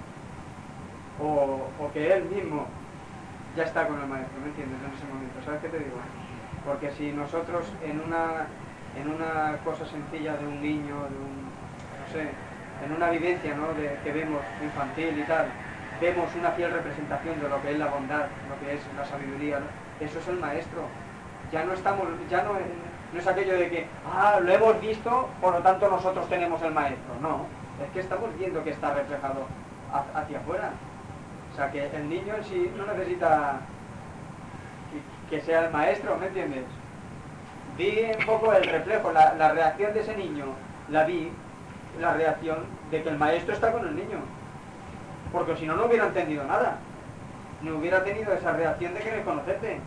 o, o que él mismo ya está con el maestro, ¿me entiendes? En ese momento, ¿sabes qué te digo? Porque si nosotros en una, en una cosa sencilla de un niño, de un, no sé, en una vivencia, ¿no?, de, que vemos infantil y tal, vemos una fiel representación de lo que es la bondad, lo que es la sabiduría, ¿no? Eso es el maestro. Ya no estamos, ya no, no es aquello de que, ah, lo hemos visto, por lo tanto nosotros tenemos el maestro. No, es que estamos viendo que está reflejado hacia afuera. O sea, que el niño en sí no necesita que, que sea el maestro, ¿me entiendes? Vi un poco el reflejo, la, la reacción de ese niño, la vi, la reacción de que el maestro está con el niño. Porque si no, no hubiera entendido nada. No hubiera tenido esa reacción de querer conocerte.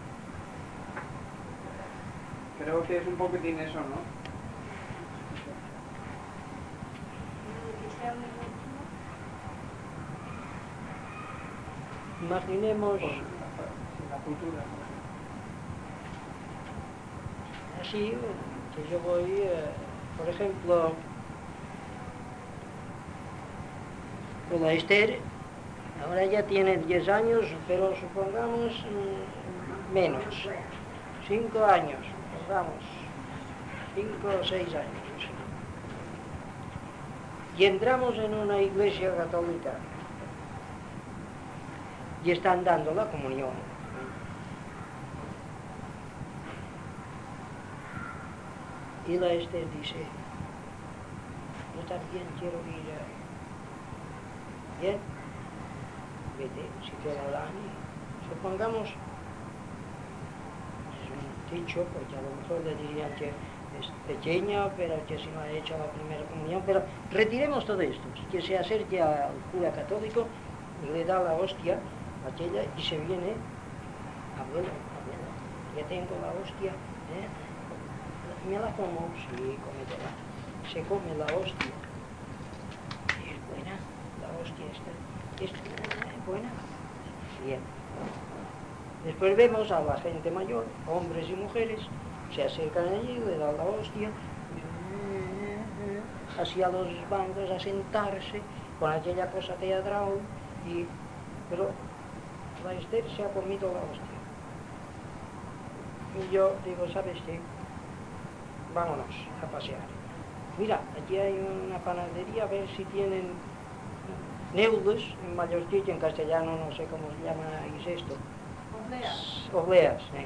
Creo que es un poquitín eso, ¿no? Imaginemos la cultura. Así, que yo voy, eh, por ejemplo, con la Esther, ahora ya tiene diez años, pero supongamos mmm, menos, cinco años, supongamos, cinco o seis años. Y entramos en una iglesia católica y están dando la comunión. Y la Esther dice, yo también quiero ir a... Bien, vete, si te lo dan. Supongamos, es un dicho, porque a lo mejor le dirían que es pequeña, pero que si no ha hecho la primera comunión, pero retiremos todo esto, que se acerque al cura católico, le da la hostia, aquella, y se viene, abuelo, abuelo, ya tengo la hostia, ¿eh? ¿Me la como? Sí, cómetela. Se come la hostia. Es buena, la hostia esta. ¿Es buena? Bien. Después vemos a la gente mayor, hombres y mujeres, se acercan allí, le dan la hostia, hacia los bancos a sentarse, con aquella cosa teatral, y... pero la Esther se ha comido la hostia. Y yo digo, ¿sabes qué? Vámonos a pasear. Mira, aquí hay una panadería, a ver si tienen neudos, en mallorquín, en castellano no sé cómo se llama esto. Obleas. Obleas, ¿eh?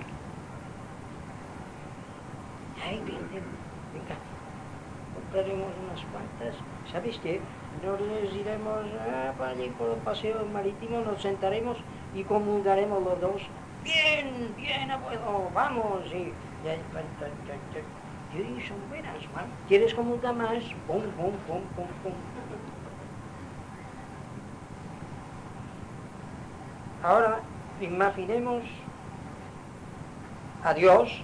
Ahí vienen, venga, compraremos unas cuantas. ¿Sabes qué? Nos iremos ah, para allí por el paseo marítimo, nos sentaremos y comulgaremos los dos. Bien, bien, abuelo, vamos. Y, y, y, y son buenas, ¿vale? ¿Quieres comulgar más? Pum, pum, pum, pum, pum. Ahora, imaginemos a Dios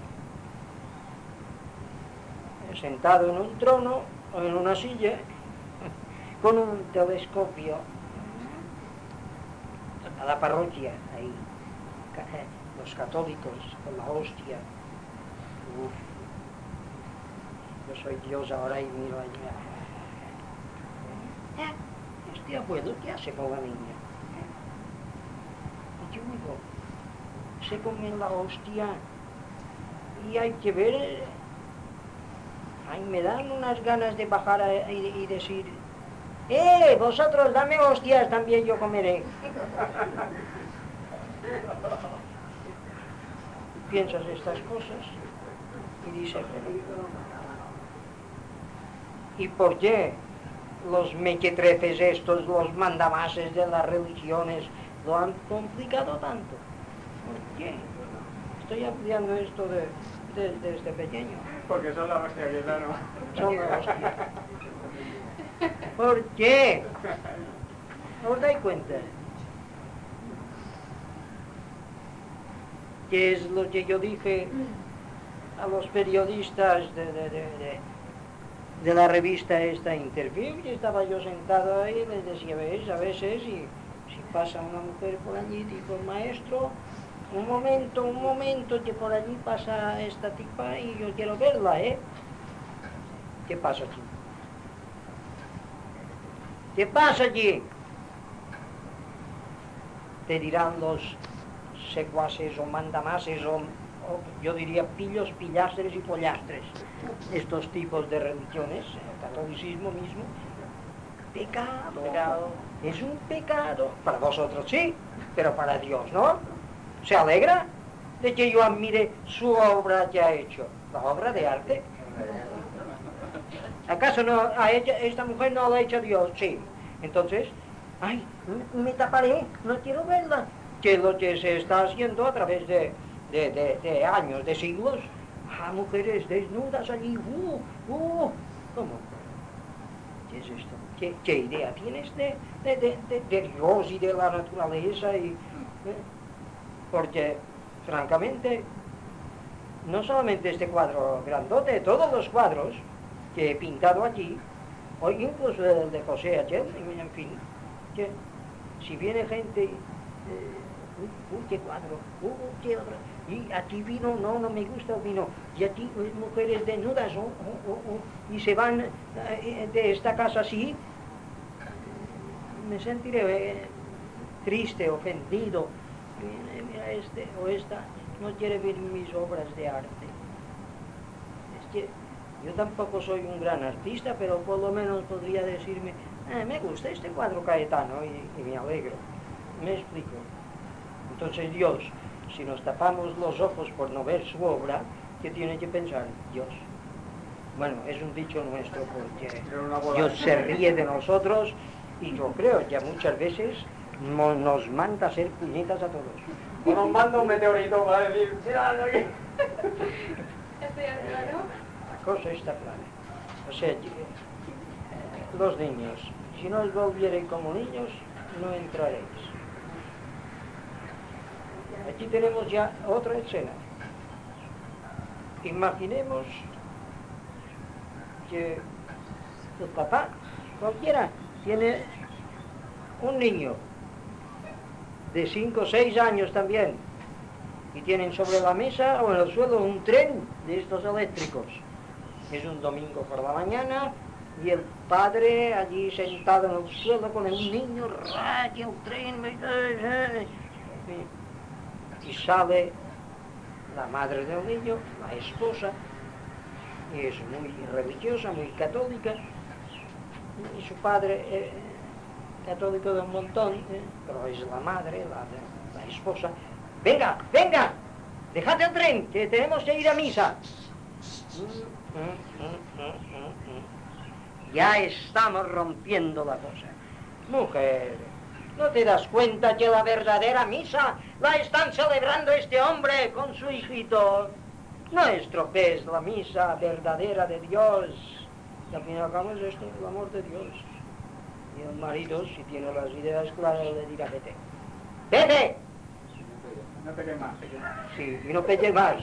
sentado en un trono o en una silla con un telescopio a la parroquia ahí, los católicos con la hostia. Uf, yo soy Dios ahora y miro allá. ¿Eh? Este abuelo, ¿qué hace con la niña? Y yo digo, se come la hostia y hay que ver. Ay, me dan unas ganas de bajar a, y, y decir, ¡eh, vosotros dame hostias, también yo comeré! Piensas estas cosas y dices, ¿y por qué los mequetrefes estos, los mandamases de las religiones, lo han complicado tanto? ¿Por qué? Estoy ampliando esto de, de- desde pequeño. Porque son la hostia, que claro. Son la hostia. ¿Por qué? ¿No os dais cuenta? ¿Qué es lo que yo dije a los periodistas de, de, de, de, de la revista esta Interview? Y estaba yo sentado ahí y les decía, ¿ves? A veces, y si pasa una mujer por allí, dijo el maestro, un momento, un momento, que por allí pasa esta tipa y yo quiero verla, ¿eh? ¿Qué pasa aquí? ¿Qué pasa allí? Te dirán los secuaces o mandamases o, o yo diría pillos, pillastres y pollastres. Estos tipos de religiones, el catolicismo mismo, pecado, pecado. Es un pecado. Para vosotros sí, pero para Dios no. ¿Se alegra de que yo admire su obra que ha hecho? La obra de arte. ¿Acaso no a ella, esta mujer no la ha hecho Dios? Sí. Entonces, ay, me taparé, no quiero verla. Que es lo que se está haciendo a través de, de, de, de años, de siglos. Ah, mujeres desnudas allí, uh, uh. ¿Cómo? ¿Qué es esto? ¿Qué, qué idea tienes de, de, de, de, de Dios y de la naturaleza? Y, ¿eh? Porque, francamente, no solamente este cuadro grandote, todos los cuadros que he pintado aquí, o incluso el de José Achel, en fin, que si viene gente, eh, uy, uy, qué cuadro, uy, qué obra, y aquí vino, no, no me gusta el vino, y aquí eh, mujeres desnudas, oh, oh, oh, oh, y se van eh, de esta casa así, me sentiré eh, triste, ofendido. Mira, este o esta no quiere ver mis obras de arte. Es que yo tampoco soy un gran artista, pero por lo menos podría decirme, eh, me gusta este cuadro Caetano y, y me alegro. Me explico. Entonces Dios, si nos tapamos los ojos por no ver su obra, ¿qué tiene que pensar Dios? Bueno, es un dicho nuestro porque Dios se ríe de nosotros y yo creo que muchas veces no, nos manda a hacer puñetas a todos. O nos manda un meteorito para decir, mira, aquí. Estoy claro. La cosa está clara. O sea, que, eh, los niños, si no os volvierais como niños, no entraréis. Aquí tenemos ya otra escena. Imaginemos que el papá, cualquiera, tiene un niño de cinco o seis años también, y tienen sobre la mesa o en el suelo un tren de estos eléctricos. Es un domingo por la mañana y el padre allí sentado en el suelo con el niño, raya el tren, y sale la madre del niño, la esposa, y es muy religiosa, muy católica, y su padre eh, católico de un montón, ¿eh? Pero es la madre, la, la esposa. ¡Venga, venga! ¡Dejad el tren, que tenemos que ir a misa! Ya estamos rompiendo la cosa. Mujer, ¿no te das cuenta que la verdadera misa la están celebrando este hombre con su hijito? No estropees la misa verdadera de Dios. Y al fin y al cabo es esto, el amor de Dios. Y el marido, si tiene las ideas claras, le dirá, vete. ¡Vete! No pegues más, pegues más. Sí, y no pegues más.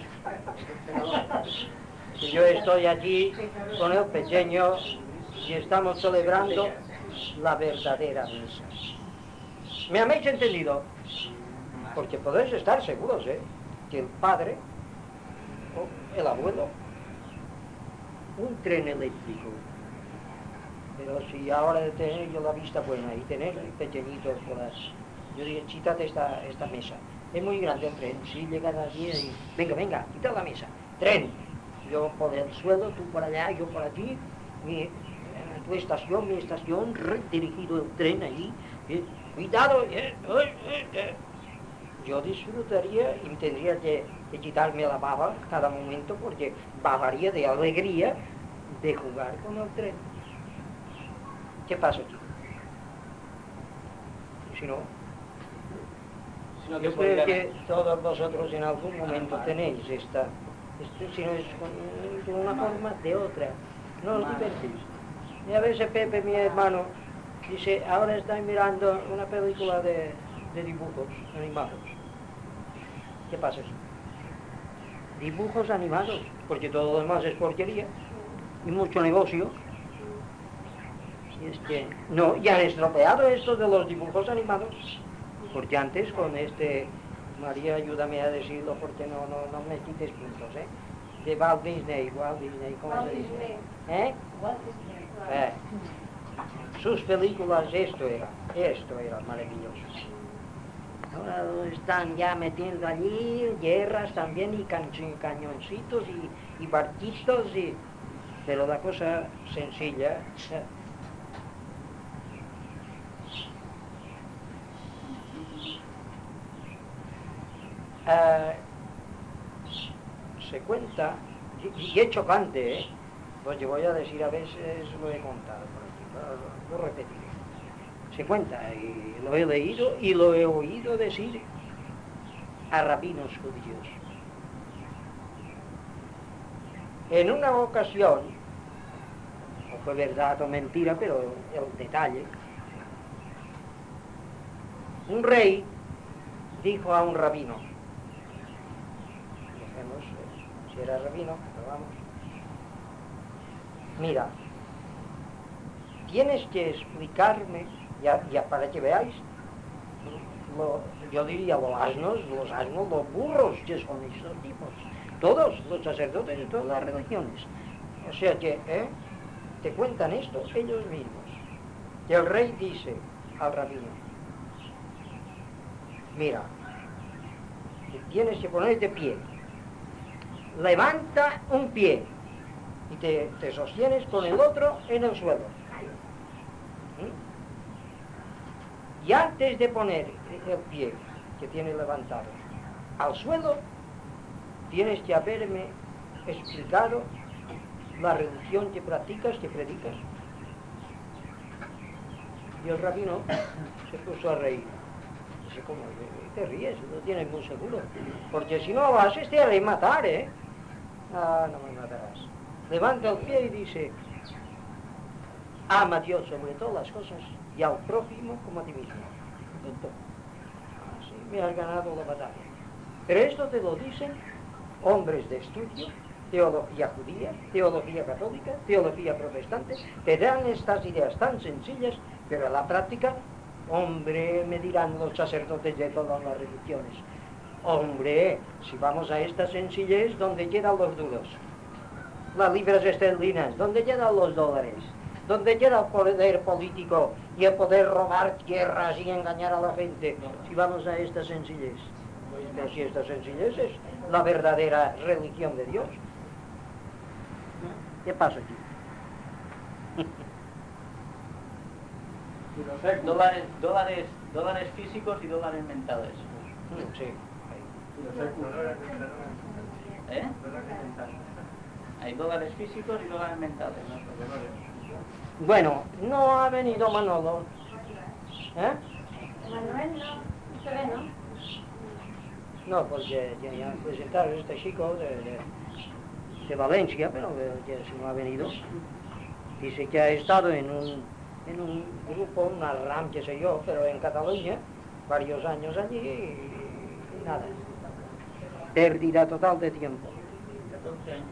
Si yo estoy aquí con el pequeño y estamos celebrando la verdadera misa. ¿Me habéis entendido? Porque podéis estar seguros, ¿eh? Que el padre, o el abuelo, un tren eléctrico. Pero si ahora de tener yo la vista buena y tener pequeñitos por las... Yo diría, quítate esta, esta mesa. Es muy grande el tren. Si llegas allí y... Venga, venga, quita la mesa. Tren. Yo por el suelo, tú por allá, yo por aquí. Mi, tu estación, mi estación, dirigido el tren allí. Eh, cuidado. Eh, eh, eh. Yo disfrutaría y tendría que, que quitarme la baba cada momento porque babaría de alegría de jugar con el tren. ¿Qué pasa aquí? Si no, Si no, yo creo que todos vosotros en algún momento tenéis esta Esto, si no es con, de una forma, de otra. No os divertís. Y a veces Pepe, mi hermano, dice, ahora estoy mirando una película de, de dibujos animados. ¿Qué pasa? Dibujos animados, porque todo lo demás es porquería y mucho negocio. Y es que, no, ya han estropeado esto de los dibujos animados, porque antes con este, María, ayúdame a decirlo porque no, no, no me quites puntos, ¿eh? De Walt Disney, Walt Disney, ¿cómo Walt se dice? Disney. ¿Eh? Walt Disney, claro. Eh, sus películas, esto era, esto era maravilloso. Ahora lo están ya metiendo allí, guerras también y can- cañoncitos y, y barquitos, y, pero la cosa sencilla. eh. Eh, se cuenta, y, y es chocante, ¿eh? Pues yo voy a decir, a veces lo he contado por aquí, pero lo repetiré. Se cuenta, y lo he leído y lo he oído decir a rabinos judíos. En una ocasión, no fue verdad o mentira, pero el detalle, un rey dijo a un rabino, dejemos eh, si era rabino, pero vamos, mira, tienes que explicarme, ya, ya para que veáis, lo, yo diría los asnos, los asnos, los burros que son estos tipos, todos los sacerdotes de todas las religiones. O sea que, ¿eh? te cuentan esto ellos mismos. Y el rey dice al rabino, mira, tienes que poner de pie, levanta un pie y te, te sostienes con el otro en el suelo. ¿Mm? Y antes de poner el pie que tiene levantado al suelo, tienes que haberme explicado la religión que practicas, que predicas. Y el rabino se puso a reír. Dice, ¿cómo te ríes? Lo tienes muy seguro. Porque si no vas, te haré matar, ¿eh? Ah, no me matarás. Levanta el pie y dice, ama a Dios sobre todas las cosas y al prójimo como a ti mismo. Punto. Así me has ganado la batalla. Pero esto te lo dicen hombres de estudio, teología judía, teología católica, teología protestante, te dan estas ideas tan sencillas, pero en la práctica, hombre, me dirán los sacerdotes de todas las religiones, hombre, si vamos a esta sencillez, ¿dónde quedan los duros? Las libras esterlinas, ¿dónde quedan los dólares? ¿Dónde queda el poder político y el poder robar tierras y engañar a la gente? Si vamos a esta sencillez. Pero si esta sencillez es la verdadera religión de Dios. ¿Qué pasa aquí? Dólares, dólares, dólares físicos y dólares mentales. Sí. ¿Eh? Hay dólares físicos y dólares mentales. Bueno, no ha venido Manolo. ¿Eh? Manuel no, se ve, ¿no? No, porque ya, ya presentaron este chico de, de, de Valencia, pero que, que si no ha venido. Dice que ha estado en un, en un grupo, una RAM, qué sé yo, pero en Cataluña, varios años allí y, y nada. Pérdida total de tiempo. catorce años.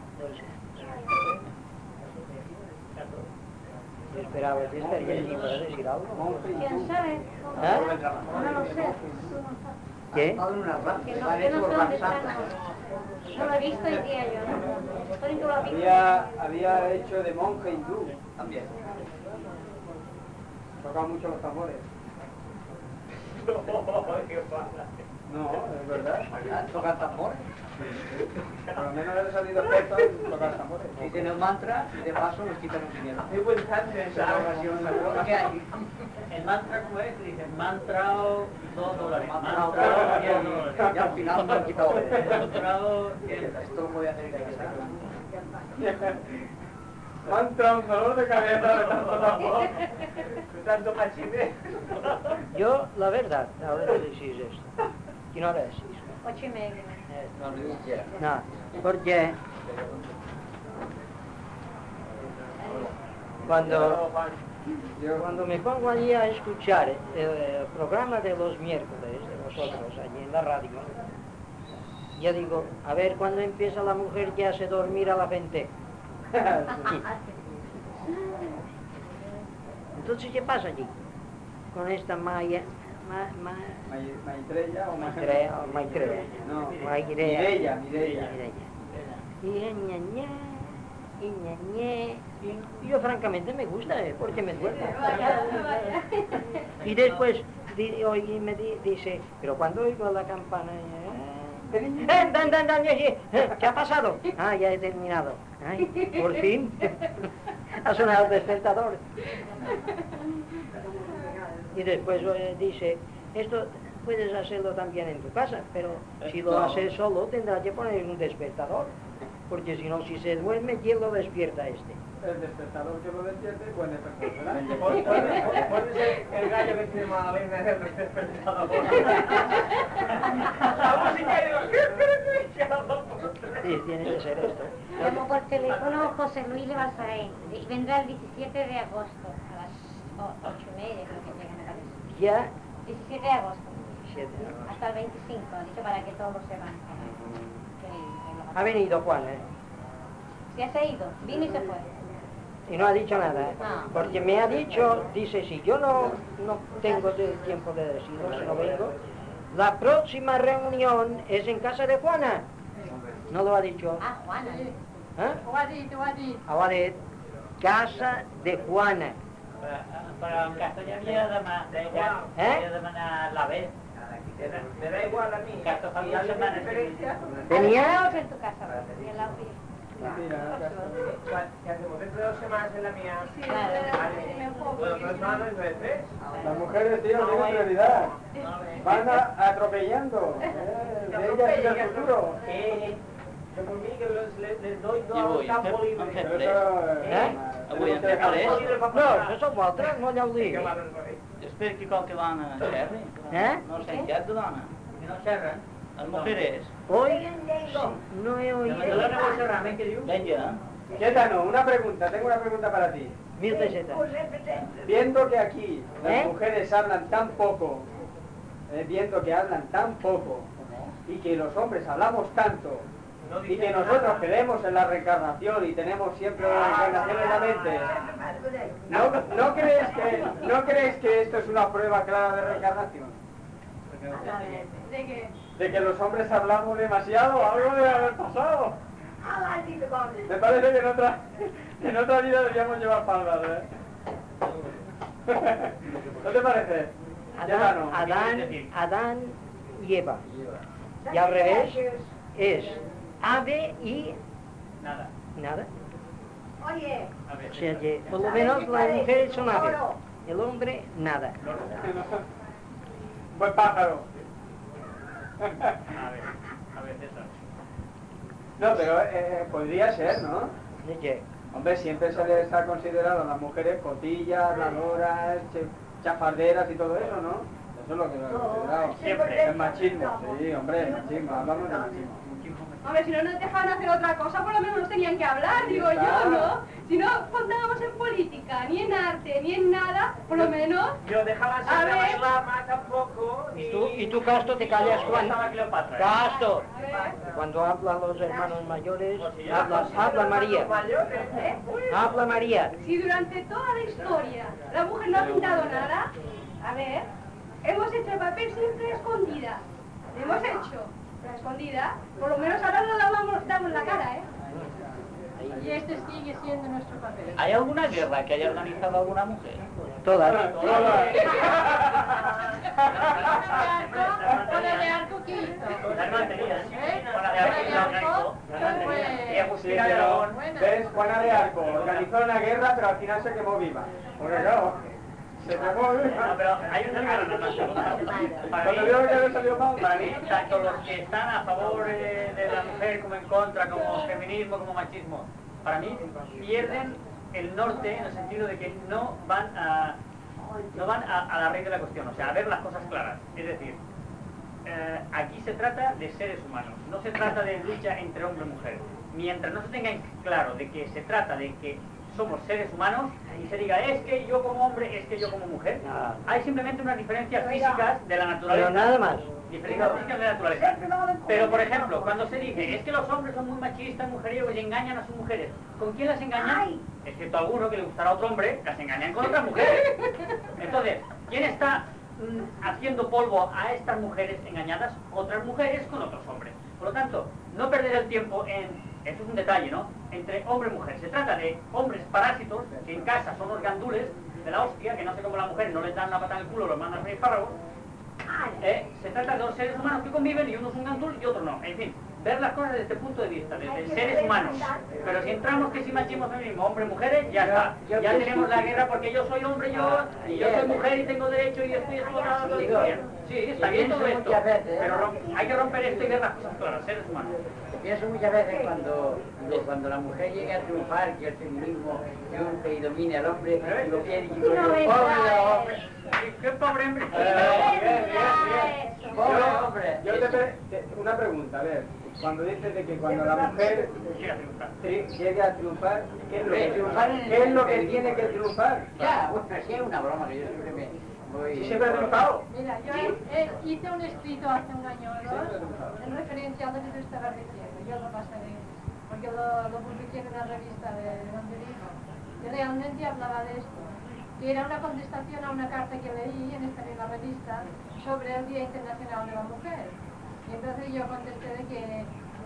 Yo esperaba que estaría allí para decir algo. ¿Quién sabe? ¿Eh? No lo sé. ¿Qué? Que no, que no sé dónde está, no. No lo he visto el día yo, ¿no? Tony, tú lo has visto. Había, había hecho de monje hindú también. Tocaba mucho los tambores. No, es verdad. ¿Tocar tambores? Por lo menos le ha salido corto en tocar tambores. Dicen el mantra y de paso nos quitan un dinero. Muy buen cambio esa oración. ¿Qué hay? El mantra, ¿cómo es? Dice, mantrao, dos dólares. Mantrao, Mantrao, diez dólares. Y al final me han quitado. Mantrao, diez. Esto lo voy a hacer que casa. Mantra, un dolor de cabeza de tanto tambor, de tanto machine. Yo, la verdad, ahora que decís esto, ¿qué hora es? Ocho y media. ¿Eh? No, porque cuando, cuando me pongo allí a escuchar el, el programa de los miércoles de vosotros allí en la radio, ya digo, a ver cuándo empieza la mujer que hace dormir a la gente. Entonces, ¿qué pasa allí? Con esta Maya, ma, ma, Ma- Maitreya o Maitreya, o Maitreya. No, Maitreya. Mireya, Mireya. Y ña, ña, y ña, ña. Y yo francamente me gusta, ¿eh? Porque me duermo. Y después di, oí, me di, dice, pero cuando oigo la campana, eh, dan, dan, dan, dan, eh, ¿qué ha pasado? Ah, ya he terminado. Ay, por fin. Ha sonado el despertador. Y después eh, dice, esto puedes hacerlo también en tu casa, pero si lo haces solo tendrás que poner un despertador, porque si no, si se duerme, ¿quién lo despierta este? El despertador que lo despierte, buen despertador, ¿verdad? Puede ser el gallo que tiene más vez de el despertador. La música y digo, Sí, tiene que ser esto. Llamo por teléfono José Luis de Balsarén y vendrá el diecisiete de agosto a las ocho y media, creo que llegan a la Ya, diecisiete de agosto, siete de agosto. hasta el veinticinco, dicho para que todos sepan. Ha venido Juan, ¿eh? Ya se ha ido, vino y se fue. Y no ha dicho nada, ¿eh? Ah. Porque me ha dicho, dice, si yo no, no tengo de- tiempo de decirlo, si no vengo, la próxima reunión es en casa de Juana. No lo ha dicho. Ah, Juana. ¿Eh? Ho ha dit, ho ha dit. Ahora es casa de Juana. Però en castellà havia de demanar, Eh? havia de demanar la vez. me da igual a mí. En caso Si hay familiar, diferencia, Tenía, Quedaos en tu casa. Y en la ¿qué hacemos? Dentro de dos semanas en la mía. Sí, Claro. mejor. Bueno, dos semanas no es tres. Las mujeres, tío, tienen prioridad. Van a, atropellando. Eh, de ellas es el futuro. Eh, que por mí que los- les, les doy I avui, dos campo hem fet- libre. hem fet Pero tres. eso, Eh? Avui hem fet Campo tres. libre pa no, passar. això són vosaltres, no llau dir. Que malos sois. Espero que qualque dona xerri. Eh? No sé, què has de dona? Que no xerren. Les mujeres. Hoy sí, no he oído. Yo no voy a xerrar, ¿me que diu? Venga. Chetano, una pregunta, tengo una pregunta para ti. Mil pesetas. Viendo que aquí las ¿Eh? mujeres hablan tan poco, eh, viendo que hablan tan poco, y que los hombres hablamos tanto, No y que dicen nosotros nada. creemos en la reencarnación y tenemos siempre la reencarnación en la mente, ¿no, no, crees que, ¿no crees que esto es una prueba clara de reencarnación? ¿De qué? De que los hombres hablamos demasiado, algo debe haber pasado. Me parece que en otra, en otra vida deberíamos llevar faldas, ¿eh? ¿No te parece? Ya Adán, no. Adán, Adán y Eva. Y al revés es ave y Nada. nada. Oye, A ver. O sea que por lo menos las mujeres son aves. El hombre, nada. Buen pájaro. A ver, a ver, César. No, pero eh, podría ser, ¿no? ¿De qué? Hombre, siempre se les ha considerado a las mujeres cotillas, habladoras, che- chafarderas y todo eso, ¿no? Eso es lo que nos ha considerado. Siempre. El machismo, sí, hombre, el machismo, hablamos de machismo. hombre, si no nos dejaban hacer otra cosa, por lo menos nos tenían que hablar, digo yo, ¿no? Si no contábamos en política, ni en arte, ni en nada, por lo menos... Yo dejaba A siempre ver. bailar más tampoco. Y tú, y tú Casto, te callas, Juan. Estaba Cleopatra. Casto. A ver, Cuando hablan los hermanos mayores, sí, habla, habla María. ¿eh? Habla María. Si durante toda la historia la mujer no ha pintado nada, a ver, hemos hecho el papel siempre escondida. Lo hemos hecho, pero escondida. Por lo menos ahora no damos, damos la cara, ¿eh? Y este sigue siendo nuestro papel. ¿Hay alguna guerra que haya organizado alguna mujer? Todas. Con el de arco que hizo. La hermana tenía. ¿Eh? Con la de Arco, la organizó. Pues, Sí, Agustina de Aragón. ¿Ves? Juana de Arco organizó una guerra, pero al final se quemó viva. Porque claro, se quemó No, viva. pero hay una guerra, no, no, Para Cuando mí, vieron que no salió mal, para mí, tanto los que están a favor eh, de la mujer como en contra, como feminismo, como machismo, para mí pierden el norte en el sentido de que no van a no van a, a la raíz de la cuestión, o sea, a ver las cosas claras. Es decir, eh, aquí se trata de seres humanos, no se trata de lucha entre hombre y mujer. Mientras no se tenga en claro de que se trata de que somos seres humanos y se diga es que yo como hombre, es que yo como mujer, Ah. hay simplemente unas diferencias físicas de la naturaleza. Pero nada más. Diferencias físicas de la naturaleza. Pero por ejemplo, cuando se dice es que los hombres son muy machistas, mujeriegos y engañan a sus mujeres, ¿con quién las engañan? Excepto alguno que le gustará a otro hombre, las engañan con otras mujeres. Entonces, ¿quién está mm, haciendo polvo a estas mujeres engañadas? Otras mujeres con otros hombres. Por lo tanto, no perder el tiempo en... Esto es un detalle, ¿no? Entre hombre y mujer. Se trata de hombres parásitos, que en casa son los gandules de la hostia, que no sé cómo las mujeres no les dan una patada en el culo, los mandan a freír espárragos. ¿Eh? Se trata de dos seres humanos que conviven y uno es un gandul y otro no. En fin, ver las cosas desde este punto de vista, desde seres humanos. Pero si entramos que si machismo, feminismo, hombres, mujeres, ya está. Ya tenemos la guerra porque yo soy hombre, yo, y yo soy mujer y tengo derecho y estoy explotado. Sí, está bien todo esto. Pero rom- hay que romper esto y ver las cosas claras, seres humanos. Pienso muchas veces cuando, cuando la mujer llegue a triunfar, que el feminismo triunfe y domine al hombre, lo quiere y lo pobre hombre. ¿Qué pobre hombre? Pobre hombre. Yo te, te- una pregunta, a ver, cuando dices de que cuando la mujer tri- llegue a triunfar, ¿qué es lo que, Triunfar en el ¿qué es lo que feminismo. tiene que triunfar? Ya, bueno, sí es una broma que yo siempre me voy... Si siempre ha triunfado. Mira, yo eh, hice un escrito hace un año o dos en referencia a lo que tú estabas diciendo. Yo lo pasaré, porque lo, lo publiqué en una revista de donde vivo, que realmente hablaba de esto, que era una contestación a una carta que leí en esta misma revista sobre el Día Internacional de la Mujer. Y entonces yo contesté de que,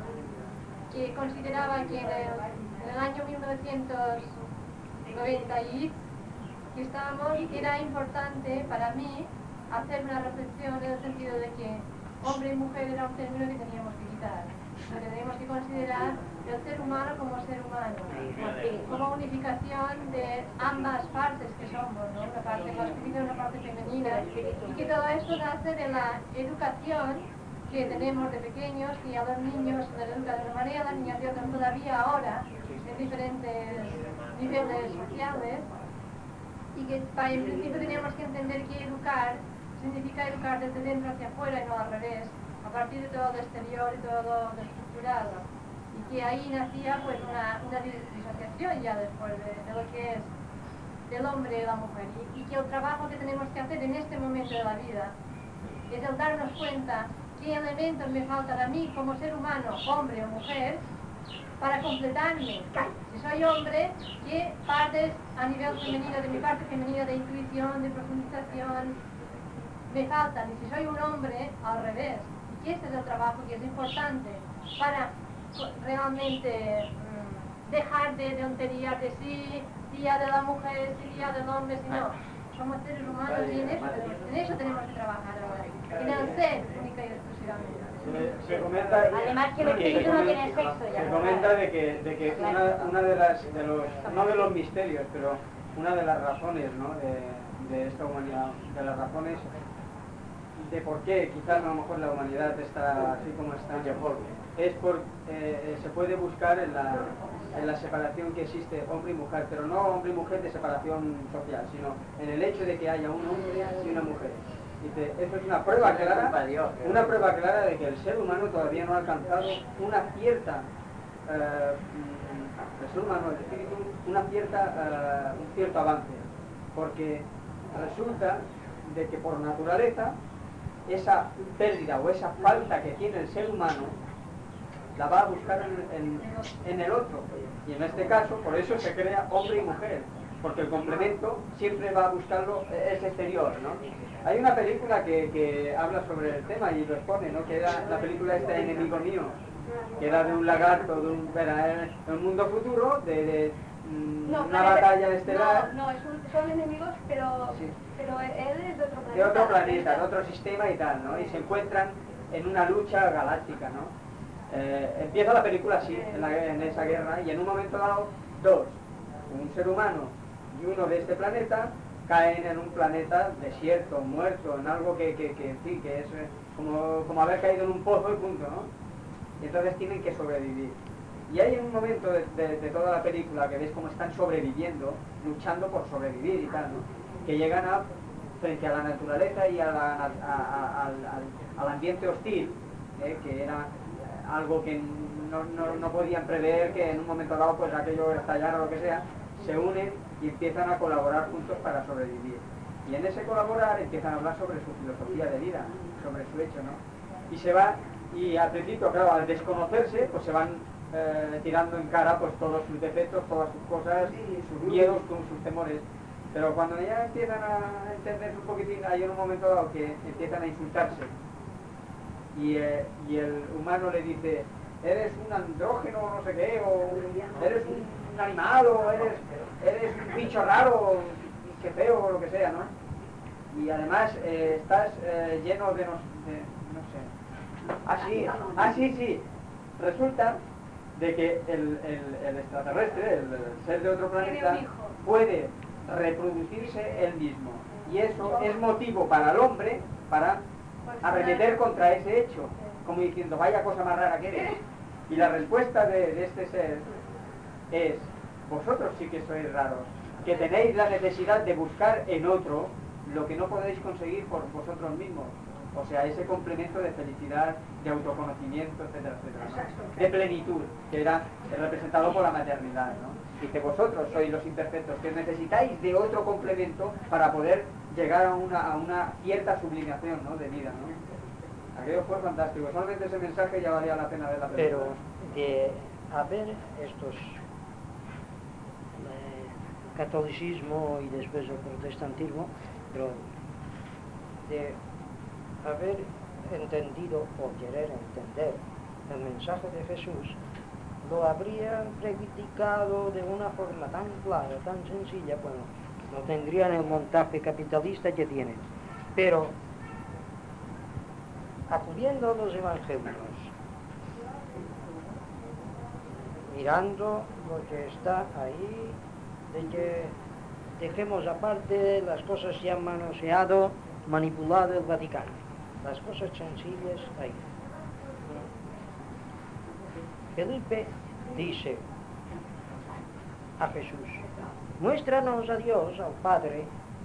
que consideraba que en el, en el año mil novecientos noventa y que estábamos, era importante para mí hacer una reflexión en el sentido de que hombre y mujer era un término que teníamos que quitar. Que teníamos que considerar el ser humano como ser humano, como unificación de ambas partes que somos, ¿no? Una parte masculina y una parte femenina, y que todo esto nace de la educación que tenemos de pequeños, y a los niños se les educa de una manera, a las niñas de otra todavía ahora, en diferentes niveles sociales, y que para, en principio teníamos que entender que educar significa educar desde dentro hacia afuera y no al revés, a partir de todo lo exterior y todo lo estructurado, y que ahí nacía pues una, una disociación ya después de, de lo que es del hombre y la mujer, y, y que el trabajo que tenemos que hacer en este momento de la vida es el darnos cuenta qué elementos me faltan a mí como ser humano, hombre o mujer, para completarme. Si soy hombre, ¿qué partes a nivel femenino, de mi parte femenina de intuición, de profundización, me faltan? Y si soy un hombre, al revés. Y que este es el trabajo que es importante para realmente mm, dejar de tonterías de sí, día de la mujer, sí, día del hombre, si no. Somos seres humanos y en eso, tenemos, en eso tenemos que trabajar ahora. En el ser, única y exclusivamente. Se, se comenta, Además que el espíritu no tiene sexo ya. se comenta de que, de que una, una de las, de los, no de los misterios, pero una de las razones, ¿no? de, de esta humanidad, de las razones de por qué quizás a lo mejor la humanidad está así como está, es por, eh, se puede buscar en la, en la separación que existe hombre y mujer, pero no hombre y mujer de separación social, sino en el hecho de que haya un hombre y una mujer. Dice, eso es una prueba clara, una prueba clara de que el ser humano todavía no ha alcanzado una cierta, eh, el ser humano, el espíritu, una cierta, eh, un cierto avance, porque resulta de que por naturaleza esa pérdida o esa falta que tiene el ser humano la va a buscar en, en, en el otro, y en este caso por eso se crea hombre y mujer, porque el complemento siempre va a buscarlo, es exterior, ¿no? Hay una película que, que habla sobre el tema y lo expone, ¿no? Que era la película esta Enemigo Mío, que era de un lagarto, de un, era de un mundo futuro, de, de mm, No, una parece- batalla estelar. No, no, es un- son enemigos, pero, Sí. pero él es de otro planeta. de otro planeta, de otro sistema y tal, ¿no? Y se encuentran en una lucha galáctica, ¿no? Eh, empieza la película así, en, la- en esa guerra, y en un momento dado, dos, un ser humano y uno de este planeta, caen en un planeta desierto, muerto, en algo que, que, que en fin, que es eh, como, como haber caído en un pozo y punto, ¿no? Y entonces tienen que sobrevivir. Y hay un momento de, de, de toda la película que ves cómo están sobreviviendo, luchando por sobrevivir y tal, ¿no? Que llegan a frente a la naturaleza y a la- a- a- al, al- al ambiente hostil, ¿eh? que era eh, algo que no, no- no podían prever que en un momento dado pues aquello estallara o lo que sea, se unen y empiezan a colaborar juntos para sobrevivir. Y en ese colaborar empiezan a hablar sobre su filosofía de vida, sobre su hecho, ¿no? Y se va, y al principio, claro, al desconocerse, pues se van eh, tirando en cara pues todos sus defectos, todas sus cosas, sus miedos, con sus temores. Pero cuando ya empiezan a entenderse un poquitín, hay un momento dado que empiezan a insultarse. Y, eh, y el humano le dice, eres un andrógeno, no sé qué, o eres un animal, o eres, eres un bicho raro, qué feo, o lo que sea, ¿no? Y además eh, estás eh, lleno de, no, de, no sé. Ah, sí, ah, sí, sí. Resulta de que el, el, el extraterrestre, el, el ser de otro planeta, puede reproducirse él mismo. Y eso es motivo para el hombre para arremeter contra ese hecho, como diciendo, vaya cosa más rara que eres. Y la respuesta de, de este ser es, vosotros sí que sois raros, que tenéis la necesidad de buscar en otro lo que no podéis conseguir por vosotros mismos. O sea, ese complemento de felicidad, de autoconocimiento, etcétera, etcétera, ¿no? De plenitud, que era representado por la maternidad, ¿no? Y que vosotros sois los imperfectos, que necesitáis de otro complemento para poder llegar a una, a una cierta sublimación, ¿no? De vida, ¿no? Aquello fue fantástico. Solamente ese mensaje ya valía la pena ver la película. Pero de haber estos eh, catolicismo y después el protestantismo, pero de haber entendido o querer entender el mensaje de Jesús, lo habrían reivindicado de una forma tan clara, tan sencilla, bueno, no tendrían el montaje capitalista que tienen, pero acudiendo a los evangelios, mirando lo que está ahí, de que dejemos aparte las cosas que han manoseado, manipulado el Vaticano, las cosas sencillas ahí. Felipe dice a Jesús, muéstranos a Dios, al Padre,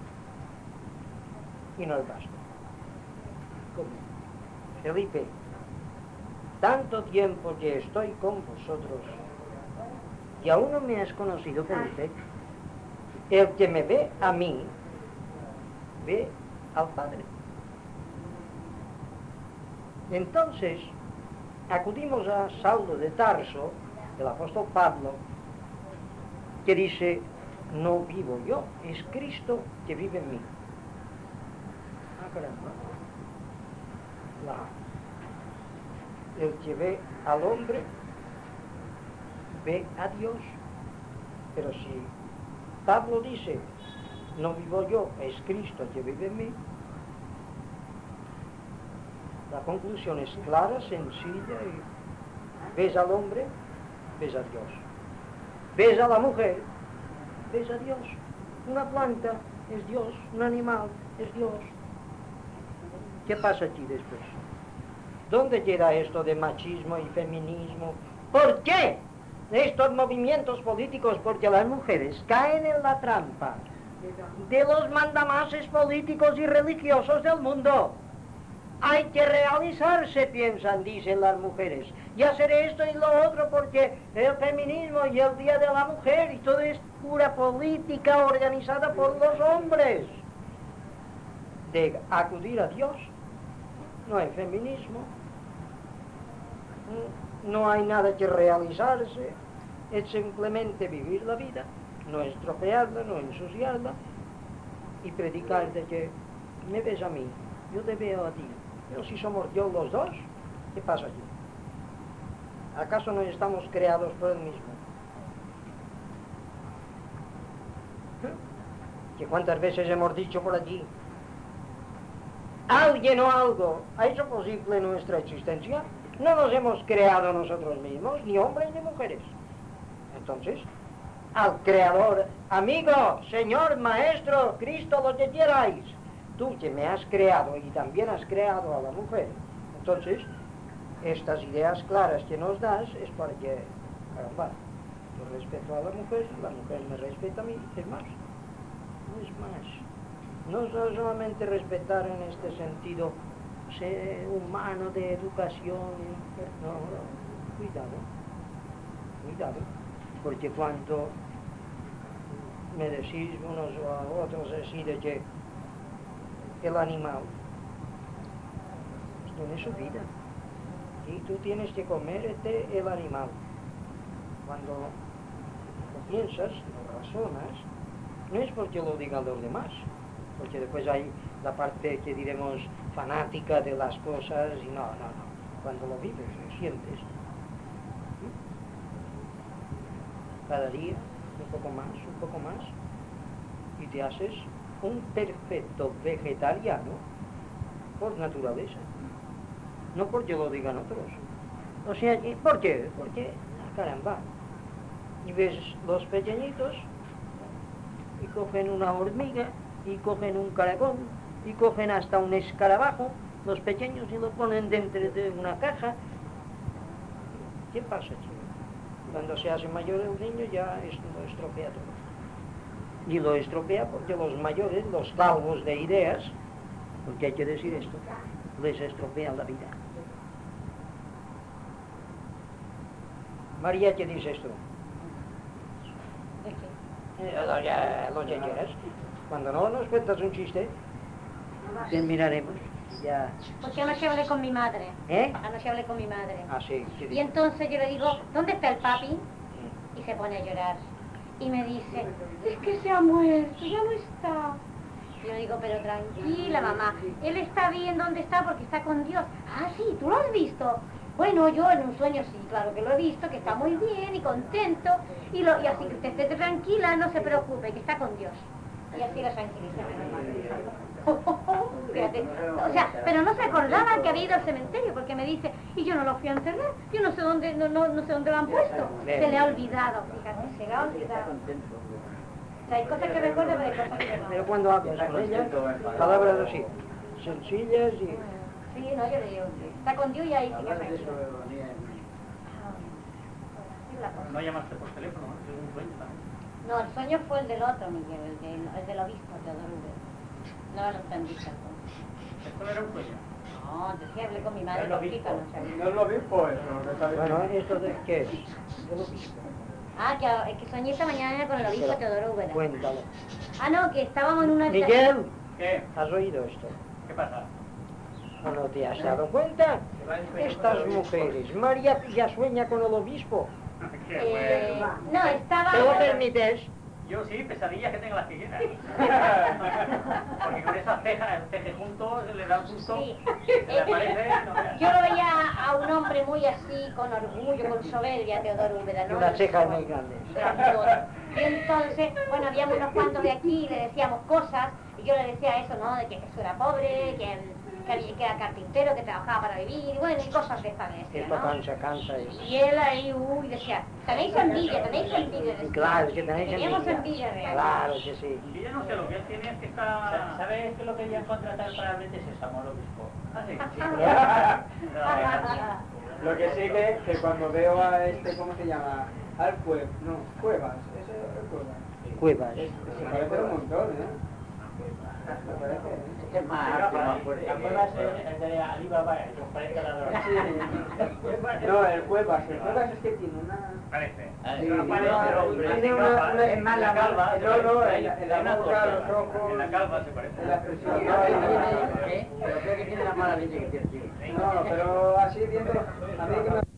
y nos basta. ¿Cómo? Felipe, tanto tiempo que estoy con vosotros y aún no me has conocido, Felipe. El que me ve a mí, ve al Padre. Entonces, acudimos a Saulo de Tarso, el apóstol Pablo, que dice, no vivo yo, es Cristo que vive en mí. Ah, caramba. La, el que ve al hombre, ve a Dios. Pero si Pablo dice, no vivo yo, es Cristo que vive en mí, la conclusión es clara, sencilla, y ves al hombre, ves a Dios. Ves a la mujer, ves a Dios. Una planta es Dios, un animal es Dios. ¿Qué pasa aquí después? ¿Dónde queda esto de machismo y feminismo? ¿Por qué estos movimientos políticos? Porque las mujeres caen en la trampa de los mandamases políticos y religiosos del mundo. Hay que realizarse, piensan, dicen las mujeres, y hacer esto y lo otro porque el feminismo y el Día de la Mujer y todo es pura política organizada por los hombres. De acudir a Dios, no hay feminismo, no hay nada que realizarse, es simplemente vivir la vida, no estropearla, no ensuciarla, y predicar de que me ves a mí, yo te veo a ti. Pero si somos Dios los dos, ¿qué pasa aquí? ¿Acaso no estamos creados por Él mismo? ¿Que cuántas veces hemos dicho por allí? ¿Alguien o algo ha hecho posible nuestra existencia? No nos hemos creado nosotros mismos, ni hombres ni mujeres. Entonces, al Creador, amigo, Señor, Maestro, Cristo, lo que queráis, tú que me has creado y también has creado a la mujer, entonces, estas ideas claras que nos das es para que, caramba, yo respeto a la mujer, la mujer me respeta a mí, es más, no es más. No solamente respetar en este sentido, ser humano de educación, no, no, cuidado, cuidado, porque cuando me decís unos a otros así de que el animal tiene su vida y tú tienes que comerte el animal. Cuando lo piensas, lo razonas, no es porque lo digan los demás, porque después hay la parte que diremos fanática de las cosas y no, no, no. Cuando lo vives, lo sientes, cada día un poco más, un poco más, y te haces un perfecto vegetariano por naturaleza, no porque lo digan otros. O sea, ¿por qué? Porque, caramba, y ves los pequeñitos y cogen una hormiga y cogen un caracol y cogen hasta un escarabajo, los pequeños, y lo ponen dentro de una caja. ¿Qué pasa, chico? Cuando se hace mayor el niño ya es, lo estropea todo. Y lo estropea porque los mayores, los calvos de ideas, porque hay que decir esto, les estropean la vida. María, ¿qué dices tú? Eh, lo, ya, lo que quieras. Cuando no nos cuentas un chiste, terminaremos. Ya. Porque anoche hablé con mi madre. ¿Eh? Anoche hablé con mi madre. Ah, sí. ¿Qué Y dices? entonces yo le digo, ¿dónde está el papi? Y se pone a llorar. Y me dice, es que se ha muerto, ya no está. Y yo le digo, pero tranquila, mamá, él está bien, ¿dónde está? Porque está con Dios. Ah, sí, ¿tú lo has visto? Bueno, yo en un sueño sí, claro que lo he visto, que está muy bien y contento. Y, lo, y así que usted esté tranquila, no se preocupe, que está con Dios. Y así la tranquiliza. Fíjate. O sea, pero no se acordaban que había ido al cementerio, porque me dice, y yo no lo fui a enterrar, yo no sé dónde, no, no, no sé dónde lo han puesto. Se le ha olvidado, fíjate, se le ha olvidado. O sea, hay cosas que recuerdo, pero hay cosas que no. Pero cuando hablas con ella, palabras así, sencillas y... Sí, no, yo le digo, está con Dios y ahí sí que tranquilo. No llamaste por teléfono, ¿no? Es un sueño también. No, el sueño fue el del otro, Miguel, el, de, el del obispo, Teodoro Úbeda. No lo entendiste entonces. ¿Esto no era un sueño? No, decía, hablé con mi madre, No con Pica, no sabía. es lo obispo eso, lo que está diciendo. Bueno, ¿esto de qué es? Del obispo. Ah, que, que soñé esta mañana con el obispo Pero, Teodoro Úbeda. Cuéntalo. Ah, no, que estábamos en una... Miguel, ¿Qué? ¿has oído esto? ¿Qué pasa? ¿O no te has dado cuenta? Estas mujeres, María ya sueña con el obispo. Qué Eh, bueno. no, estaba... ¿Te lo permites? Yo sí, pesadillas que tenga las que quieras. Porque con esas cejas, el ceje juntos, le da un susto. Sí. Se le aparece, no veas. Yo lo veía a un hombre muy así, con orgullo, con soberbia, Teodoro Úbeda, Y ¿no? unas cejas muy grandes. Grandote. Y entonces, bueno, habíamos unos cuantos de aquí y le decíamos cosas, y yo le decía eso, ¿no? De que Jesús era pobre, que, que, había, que era carpintero, que trabajaba para vivir, y bueno, y cosas de esta vez, Esto ¿no? cansa, cansa. Y... Y él ahí, uy, decía, tenéis envidia, tenéis envidia. decía. Claro, que tenéis Teníamos envidia. envidia de él. Claro que sí. Y ella no sé, lo que él tiene es que está... ¿Sabes que lo querían contratar para el es Samuel Obispo? Ah, sí. Lo que sí que, que cuando veo a este, ¿cómo se llama? Al Cuevas, no, Cuevas, ese es el Cuevas. Cuevas. Se parece un montón, ¿eh? Me parece. Este es más alto, más fuerte. La cueva es el de Alibaba, el que os parece la droga. No, el Cuevas, el Cuevas es que tiene una... Parece. Sí, No parece, pero tiene tiene una- capa, una- ¿eh? es más En la la calva, no, se no, parece. en la, en la Hay una boca, cosa, los ojos, en la calva se parece. en la expresión. Pero No, creo que no, tiene- ¿eh? Pero creo que tiene la mala leche que tiene. no, pero así viendo, a mí que me...